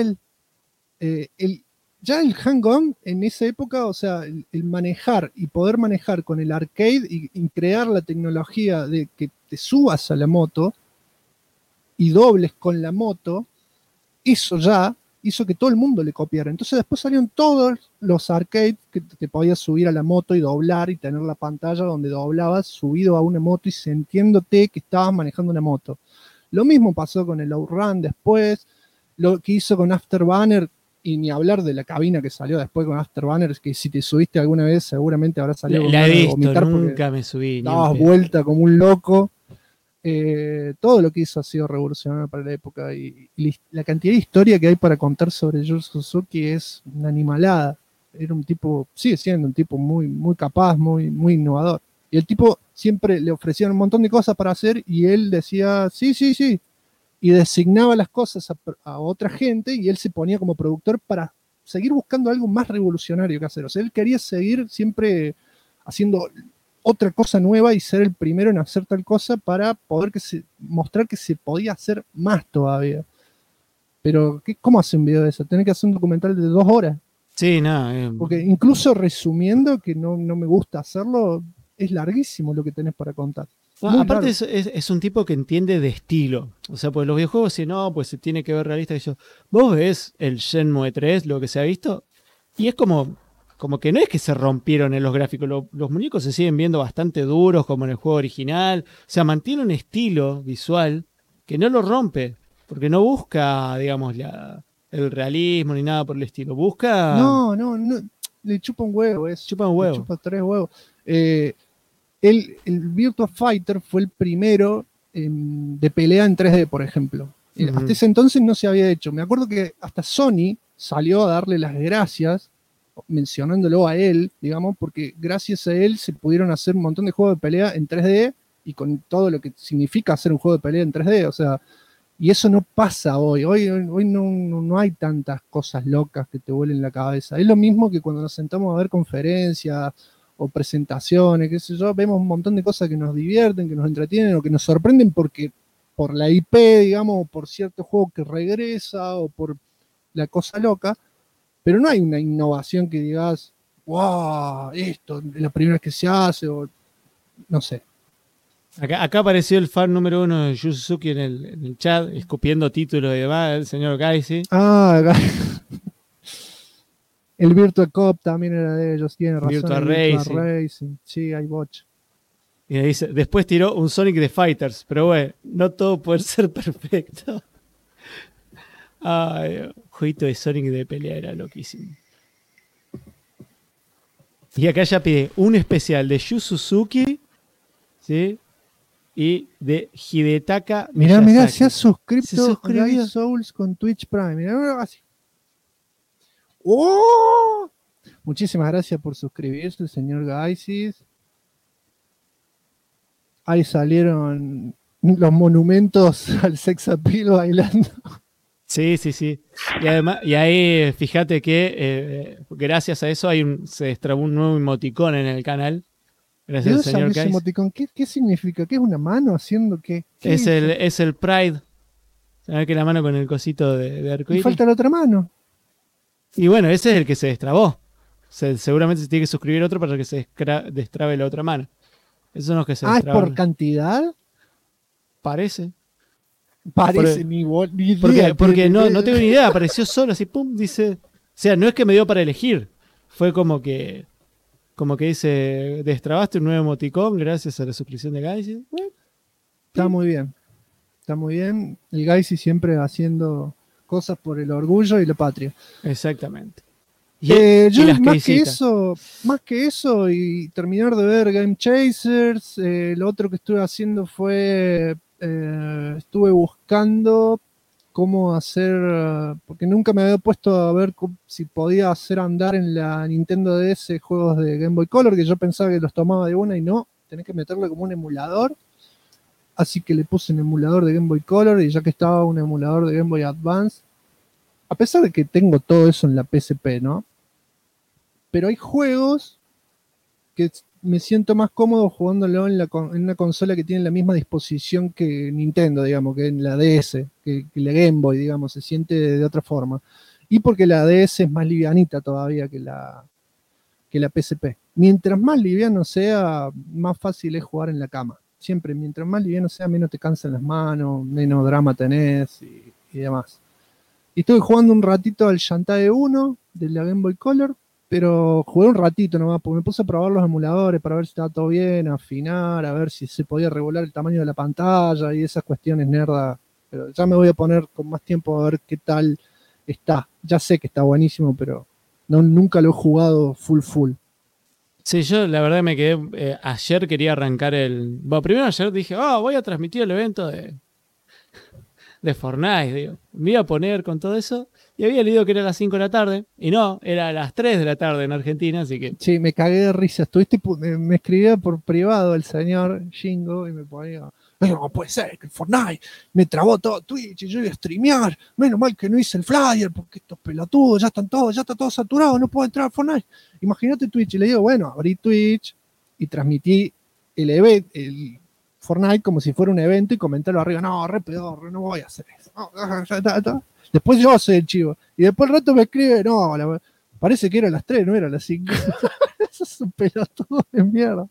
él. Ya el Hang-On en esa época, o sea, el manejar y poder manejar con el arcade y crear la tecnología de que te subas a la moto y dobles con la moto, eso ya hizo que todo el mundo le copiara. Entonces después salieron todos los arcades que te podías subir a la moto y doblar y tener la pantalla donde doblabas subido a una moto y sintiéndote que estabas manejando una moto. Lo mismo pasó con el Outrun después, lo que hizo con Afterburner, y ni hablar de la cabina que salió después con Afterburner, que si te subiste alguna vez seguramente habrá salido la he visto, vomitar nunca me subí. Dabas vuelta como un loco. Todo lo que hizo ha sido revolucionario para la época y la cantidad de historia que hay para contar sobre Yu Suzuki es una animalada. Era un tipo, sigue siendo un tipo muy, muy capaz, muy, muy innovador. Y el tipo siempre le ofrecían un montón de cosas para hacer y él decía, sí. Y designaba las cosas a otra gente y él se ponía como productor para seguir buscando algo más revolucionario que hacer. O sea, él quería seguir siempre haciendo otra cosa nueva y ser el primero en hacer tal cosa para poder mostrar que se podía hacer más todavía. Pero, ¿cómo hace un video de eso? Tenés que hacer un documental de 2 horas. Sí, no. Porque incluso resumiendo, que no me gusta hacerlo, es larguísimo lo que tenés para contar. Aparte es un tipo que entiende de estilo. O sea, pues los videojuegos, si no, pues se tiene que ver realista. Vos ves el Shenmue 3, lo que se ha visto, y es como que no es que se rompieron en los gráficos. Los muñecos se siguen viendo bastante duros, como en el juego original. O sea, mantiene un estilo visual que no lo rompe, porque no busca, digamos, el realismo ni nada por el estilo. Busca... No, le chupa un huevo eso. Chupa un huevo. Le chupa 3 huevos. El Virtua Fighter fue el primero de pelea en 3D, por ejemplo. Hasta ese entonces no se había hecho. Me acuerdo que hasta Sony salió a darle las gracias, mencionándolo a él, digamos, porque gracias a él se pudieron hacer un montón de juegos de pelea en 3D y con todo lo que significa hacer un juego de pelea en 3D. O sea, y eso no pasa hoy. Hoy no hay tantas cosas locas que te vuelen la cabeza. Es lo mismo que cuando nos sentamos a ver conferencias o presentaciones, qué sé yo, vemos un montón de cosas que nos divierten, que nos entretienen o que nos sorprenden por la IP, digamos, o por cierto juego que regresa o por la cosa loca, pero no hay una innovación que digas, wow, esto es la primera vez que se hace, o no sé. Acá apareció el fan número 1 de Yu Suzuki en el chat, escupiendo títulos y demás, el señor Gaisi. El Virtua Cop también era de ellos, tiene razón. Virtua Racing. Sí, hay bocha. Y me dice, después tiró un Sonic de Fighters, pero bueno, no todo puede ser perfecto. Ay, jueguito de Sonic de pelea era loquísimo. Y acá ya pide un especial de Yu Suzuki, ¿sí? Y de Hidetaka Mirá, Miyazaki. se ha suscrito Se suscribió. Guy Souls con Twitch Prime. Mirá, así. ¡Oh! Muchísimas gracias por suscribirse, señor Gaisis. Ahí salieron los monumentos al sex appeal bailando. Sí. Y además, y ahí fíjate que gracias a eso se destrabó un nuevo emoticón en el canal. Gracias al señor Kais. ¿Qué significa? ¿Qué es una mano haciendo qué? Es el Pride. ¿Sabes que la mano con el cosito de Y arcoíris? falta la otra mano. Y bueno, ese es el que se destrabó. Seguramente se tiene que suscribir otro para que se destrabe la otra mano. Esos son los que se ¿Es destraban. por cantidad? Parece. Parece, ni idea. Porque no tengo ni idea, apareció solo así, pum, dice. O sea, no es que me dio para elegir. Fue como que dice, destrabaste un nuevo emoticón gracias a la suscripción de Gaisis. Bueno, Está muy bien. Está muy bien. El Gaisis siempre haciendo cosas por el orgullo y la patria. Exactamente. Yo las más que eso y terminar de ver Game Chasers, lo otro que estuve haciendo fue estuve buscando cómo hacer, porque nunca me había puesto a ver si podía hacer andar en la Nintendo DS juegos de Game Boy Color, que yo pensaba que los tomaba de una y no, tenés que meterle como un emulador. Así que le puse un emulador de Game Boy Color y ya que estaba un emulador de Game Boy Advance, a pesar de que tengo todo eso en la PSP, ¿no? Pero hay juegos que me siento más cómodo jugándolo en una consola que tiene la misma disposición que Nintendo, digamos, que en la DS, que la Game Boy, digamos, se siente de otra forma. Y porque la DS es más livianita todavía que la PSP. Mientras más liviano sea, más fácil es jugar en la cama. Siempre, mientras más liviano sea, menos te cansan las manos, menos drama tenés y demás. Y estuve jugando un ratito al Shantae 1 de la Game Boy Color, pero jugué un ratito nomás, porque me puse a probar los emuladores para ver si estaba todo bien, afinar, a ver si se podía regular el tamaño de la pantalla y esas cuestiones nerdas. Pero ya me voy a poner con más tiempo a ver qué tal está. Ya sé que está buenísimo, pero nunca lo he jugado full. Sí, yo la verdad me quedé. Ayer quería arrancar Bueno, primero ayer dije, voy a transmitir el evento de Fortnite. Digo, me iba a poner con todo eso. Y había leído que era a las 5 de la tarde. Y no, era a las 3 de la tarde en Argentina, así que. Sí, me cagué de risa. Me escribía por privado el señor Shingo y me ponía. No puede ser que el Fortnite me trabó todo Twitch y yo iba a streamear. Menos mal que no hice el flyer porque estos pelotudos ya está todo saturado, no puedo entrar a Fortnite. Imagínate Twitch. Y le digo, bueno, abrí Twitch y transmití el Fortnite como si fuera un evento y comentarlo arriba. No, re pedorro, no voy a hacer eso. No. Después yo soy el chivo. Y después el rato me escribe, parece que era a las 3, no era a las 5. Eso es un pelotudo de mierda.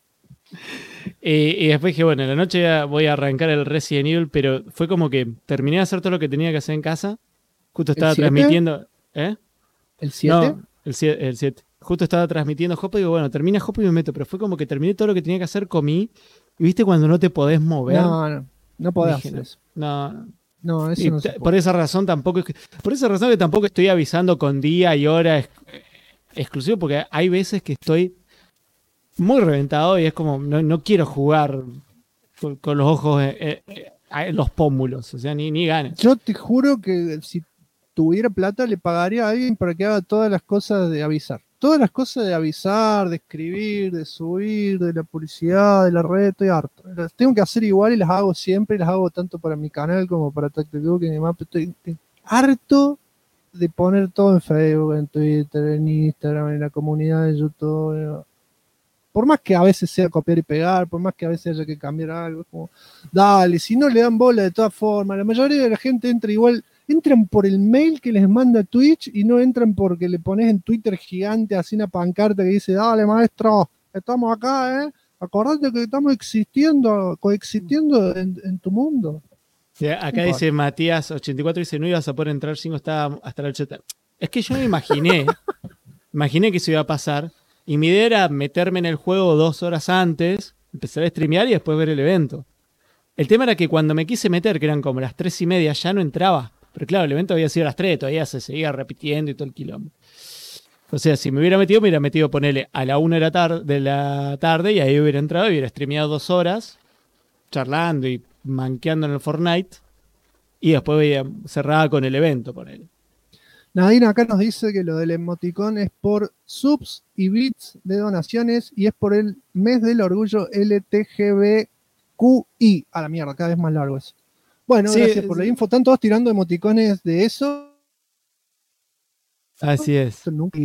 Y después dije, bueno, en la noche voy a arrancar el Resident Evil, pero fue como que terminé de hacer todo lo que tenía que hacer en casa. Justo estaba transmitiendo. ¿El 7? No, el 7. Justo estaba transmitiendo Hopo y digo, bueno, termina Hopo y me meto. Pero fue como que terminé todo lo que tenía que hacer, comí. Y viste cuando no te podés mover. No podés hacer eso. No, eso no se por esa razón que tampoco estoy avisando con día y hora exclusivo, porque hay veces que estoy muy reventado y es como, no quiero jugar con los ojos en los pómulos, o sea, ni ganas. Yo te juro que si tuviera plata le pagaría a alguien para que haga todas las cosas de avisar. Todas las cosas de avisar, de escribir, de subir, de la publicidad, de la red, estoy harto. Las tengo que hacer igual y las hago siempre, y las hago tanto para mi canal como para TacticDuke y demás, pero estoy harto de poner todo en Facebook, en Twitter, en Instagram, en la comunidad de YouTube. Por más que a veces sea copiar y pegar, por más que a veces haya que cambiar algo, como, dale, si no le dan bola de todas formas, la mayoría de la gente entra igual. Entran por el mail que les manda Twitch y no entran porque le pones en Twitter gigante así una pancarta que dice, dale maestro, estamos acá, acordate que estamos coexistiendo en tu mundo. Sí, acá dice Matías84, dice, no ibas a poder entrar sin hasta la 80. Es que yo me imaginé que eso iba a pasar y mi idea era meterme en el juego 2 horas antes empezar a streamear y después ver el evento. El tema era que cuando me quise meter, que eran como las 3:30, ya no entraba. Pero claro, el evento había sido a las 3, todavía se seguía repitiendo y todo el quilombo. O sea, si me hubiera metido, ponele a la 1 de la tarde y ahí hubiera entrado y hubiera streameado 2 horas, charlando y manqueando en el Fortnite, y después hubiera cerrado con el evento, ponele. Nadine acá nos dice que lo del emoticón es por subs y bits de donaciones y es por el mes del orgullo LGBTQI. A la mierda, cada vez más largo eso. Bueno, sí, gracias por la info. Están todos tirando emoticones de eso. Así es.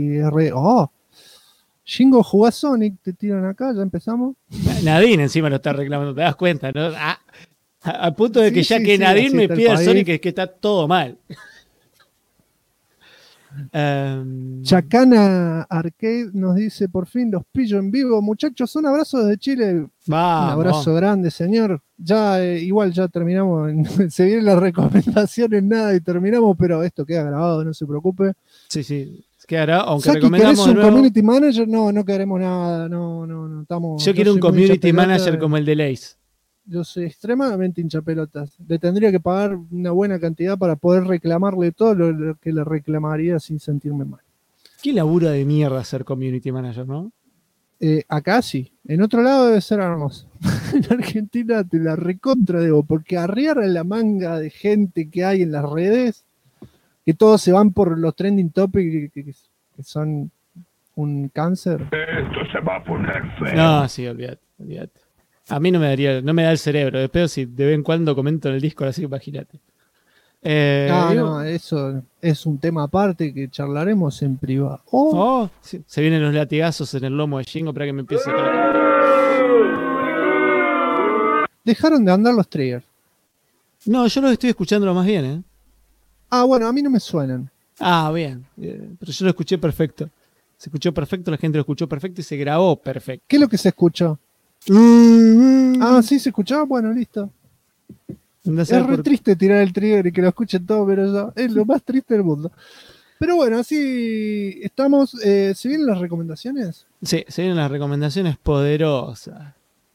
Shingo jugó a Sonic, te tiran acá, ya empezamos. Nadine encima lo está reclamando, te das cuenta, ¿no? Al punto de que Nadine me pida el Sonic es que está todo mal. Chacana Arcade nos dice: por fin los pillo en vivo, muchachos, un abrazo desde Chile. Vamos. Un abrazo grande, señor. Ya igual ya terminamos, se vienen las recomendaciones, nada, y terminamos, pero esto queda grabado, no se preocupe. Sí, quedará, aunque Saki, recomendamos ¿querés un nuevo... community manager? No queremos nada, no estamos. Yo quiero un community manager como el de Lace. Yo soy extremadamente hinchapelotas. Le tendría que pagar una buena cantidad para poder reclamarle todo lo que le reclamaría sin sentirme mal. Qué laburo de mierda ser community manager, ¿no? Acá sí. En otro lado debe ser hermoso. En Argentina te la recontra debo, porque arriar a la manga de gente que hay en las redes, que todos se van por los trending topics que son un cáncer. Esto se va a poner feo. No, sí, olvídate. A mí no me da el cerebro. Después si de vez en cuando comento en el Discord, así que imagínate. No, eso es un tema aparte que charlaremos en privado. Sí, se vienen los latigazos en el lomo de Shingo para que me empiece Dejaron de andar los triggers. No, yo los estoy escuchando más bien, ¿eh? Bueno, a mí no me suenan. Bien. Pero yo lo escuché perfecto. Se escuchó perfecto, la gente lo escuchó perfecto y se grabó perfecto. ¿Qué es lo que se escuchó? Sí, se escuchaba. Bueno, listo. Es re triste tirar el trigger y que lo escuchen todo, pero eso es lo más triste del mundo. Pero bueno, así estamos. ¿Se vienen las recomendaciones? Sí, se vienen las recomendaciones poderosas.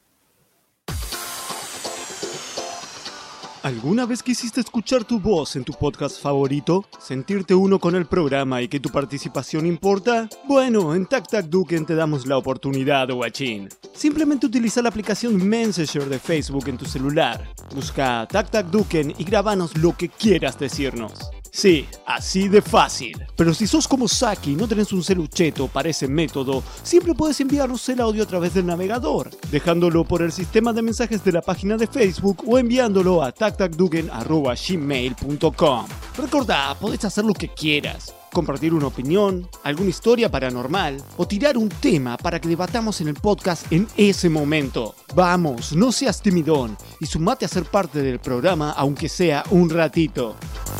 ¿Alguna vez quisiste escuchar tu voz en tu podcast favorito? ¿Sentirte uno con el programa y que tu participación importa? Bueno, en TacTacDuken te damos la oportunidad, guachín. Simplemente utiliza la aplicación Messenger de Facebook en tu celular. Busca TacTacDuken y grábanos lo que quieras decirnos. Sí, así de fácil. Pero si sos como Saki y no tenés un celucheto para ese método, siempre puedes enviarnos el audio a través del navegador, dejándolo por el sistema de mensajes de la página de Facebook o enviándolo a tactacduken@gmail.com. Recordá, podés hacer lo que quieras. Compartir una opinión, alguna historia paranormal o tirar un tema para que debatamos en el podcast en ese momento. Vamos, no seas timidón y sumate a ser parte del programa aunque sea un ratito.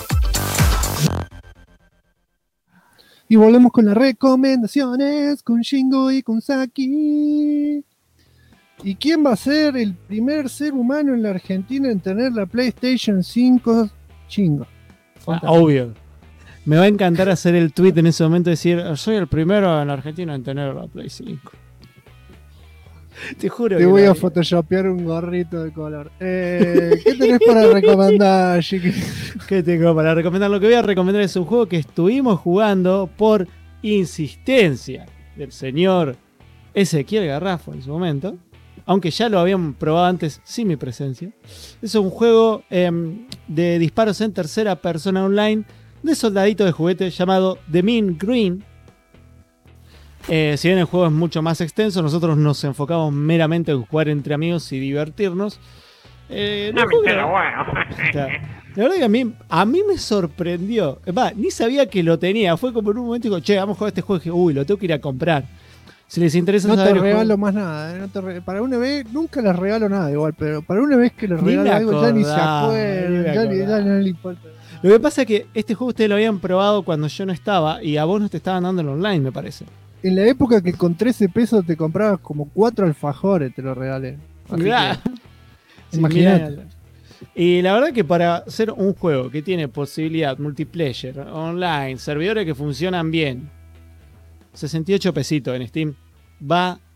Y volvemos con las recomendaciones, con Shingo y con Saki. ¿Y quién va a ser el primer ser humano en la Argentina en tener la PlayStation 5? Shingo. Obvio. Me va a encantar hacer el tweet en ese momento y decir, soy el primero en la Argentina en tener la Play 5. Te juro. Te voy a photoshopear un gorrito de color. ¿Qué tenés para recomendar, Chiqui? ¿Qué tengo para recomendar? Lo que voy a recomendar es un juego que estuvimos jugando por insistencia del señor Ezequiel Garrafo en su momento, aunque ya lo habían probado antes sin mi presencia. Es un juego de disparos en tercera persona online de soldadito de juguete llamado The Mean Green. Si bien el juego es mucho más extenso, nosotros nos enfocamos meramente en jugar entre amigos y divertirnos. La verdad que a mí me sorprendió. Ni sabía que lo tenía. Fue como en un momento y digo, che, vamos a jugar este juego. Y dije, uy, lo tengo que ir a comprar. Si les interesa no saber. No te regalo más nada. Para una vez, nunca les regalo nada igual, pero para una vez que les regalo algo ya ni se acuerdan. Ya no le importa. Lo que pasa es que este juego ustedes lo habían probado cuando yo no estaba y a vos no te estaban dando el online, me parece. En la época que con 13 pesos te comprabas como 4 alfajores, te lo regalé. Imagínate. Y la verdad que para ser un juego que tiene posibilidad multiplayer, online, servidores que funcionan bien, 68 pesitos en Steam, va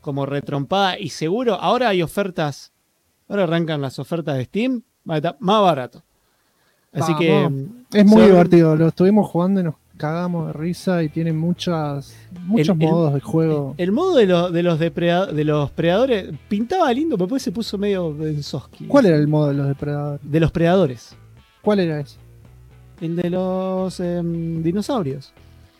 como retrompada y seguro, ahora hay ofertas, ahora arrancan las ofertas de Steam, va a estar más barato. Así que es muy divertido, lo estuvimos jugando y nos cagamos de risa y tiene muchos modos de juego. El modo de los predadores pintaba lindo, pero después se puso medio densoski. ¿Cuál era el modo de los depredadores? De los predadores. ¿Cuál era ese? El de los dinosaurios.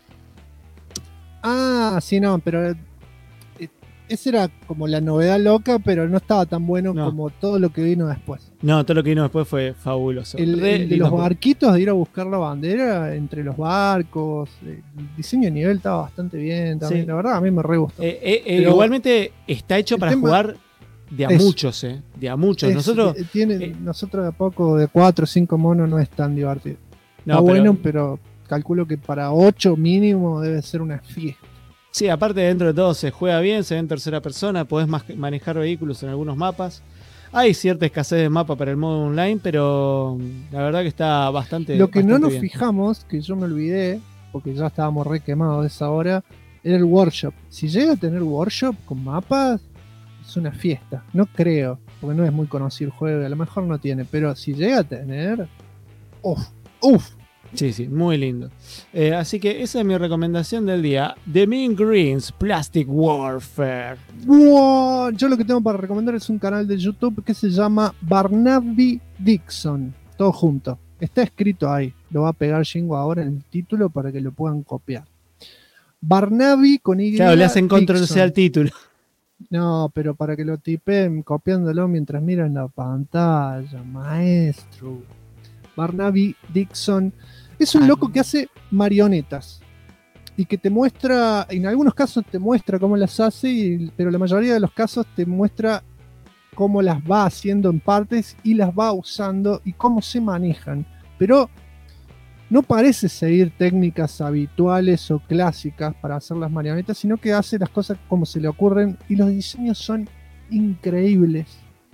Ah, sí, no, pero esa era como la novedad loca, pero no estaba tan bueno como todo lo que vino después. No, todo lo que vino después fue fabuloso. El de los barquitos, de ir a buscar la bandera entre los barcos, el diseño de nivel estaba bastante bien también. Sí. La verdad, a mí me re gustó. Igualmente está hecho para jugar de a muchos, de a muchos. Nosotros de a poco, de 4 o 5 monos, no es tan divertido. No, está bueno, pero calculo que para 8 mínimo debe ser una fiesta. Sí, aparte dentro de todo se juega bien, se ve en tercera persona, podés manejar vehículos en algunos mapas. Hay cierta escasez de mapa para el modo online, pero la verdad que está bastante Lo que bastante no nos bien. fijamos, que yo me olvidé, porque ya estábamos re quemados de esa hora, era el workshop. Si llega a tener workshop con mapas, es una fiesta. No creo, porque no es muy conocido el juego, a lo mejor no tiene, pero si llega a tener... ¡Uf! Sí, muy lindo. Así que esa es mi recomendación del día. The Mean Greens Plastic Warfare. Wow, yo lo que tengo para recomendar es un canal de YouTube que se llama Barnaby Dixon. Todo junto. Está escrito ahí. Lo va a pegar Jingo ahora en el título para que lo puedan copiar. Barnaby con Y. Claro, le hacen control C al título. No, pero para que lo tipeen copiándolo mientras miran la pantalla. Maestro. Barnaby Dixon. Es un loco que hace marionetas y que te muestra, en algunos casos te muestra cómo las hace, pero la mayoría de los casos te muestra cómo las va haciendo en partes y las va usando y cómo se manejan. Pero no parece seguir técnicas habituales o clásicas para hacer las marionetas, sino que hace las cosas como se le ocurren y los diseños son increíbles,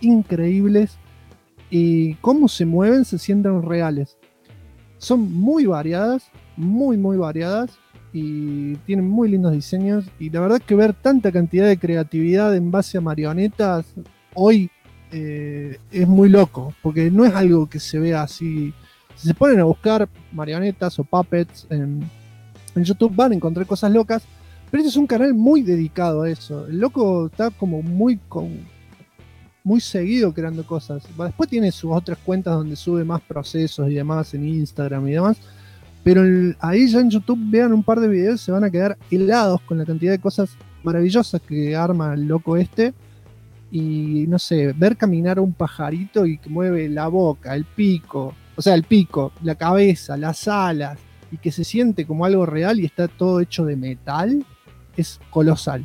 y cómo se mueven se sienten reales. Son muy variadas, muy variadas y tienen muy lindos diseños. Y la verdad que ver tanta cantidad de creatividad en base a marionetas hoy es muy loco, porque no es algo que se vea así. Si se ponen a buscar marionetas o puppets en YouTube van a encontrar cosas locas, pero este es un canal muy dedicado a eso. El loco está como muy seguido creando cosas. Después tiene sus otras cuentas donde sube más procesos y demás en Instagram y demás. Pero ahí ya en YouTube vean un par de videos, se van a quedar helados con la cantidad de cosas maravillosas que arma el loco este. Y no sé, ver caminar a un pajarito y que mueve la boca, el pico, la cabeza, las alas, y que se siente como algo real y está todo hecho de metal, es colosal.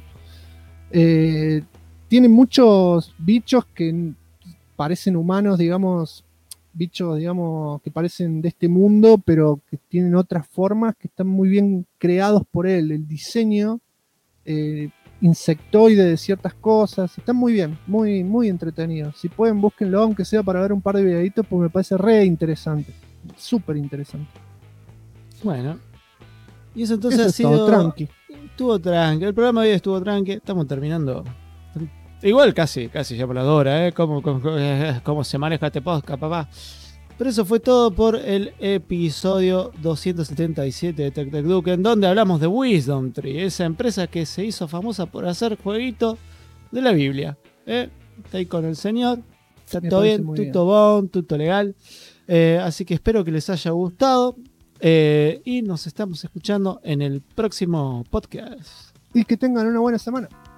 Tiene muchos bichos que parecen humanos, bichos que parecen de este mundo, pero que tienen otras formas que están muy bien creados por él. El diseño insectoide de ciertas cosas, están muy bien, muy entretenidos. Si pueden, búsquenlo, aunque sea para ver un par de videitos, porque me parece re interesante, súper interesante. Bueno, y eso entonces ha sido todo tranqui. Estuvo tranqui, el programa de hoy estuvo tranqui, estamos terminando. Igual casi ya por la hora, ¿Cómo se maneja este podcast, papá? Pero eso fue todo por el episodio 277 de Tech Duken, donde hablamos de Wisdom Tree, esa empresa que se hizo famosa por hacer jueguitos de la Biblia. Está ahí con el señor, está todo bien, tutto bon, tutto legal. Así que espero que les haya gustado y nos estamos escuchando en el próximo podcast. Y que tengan una buena semana.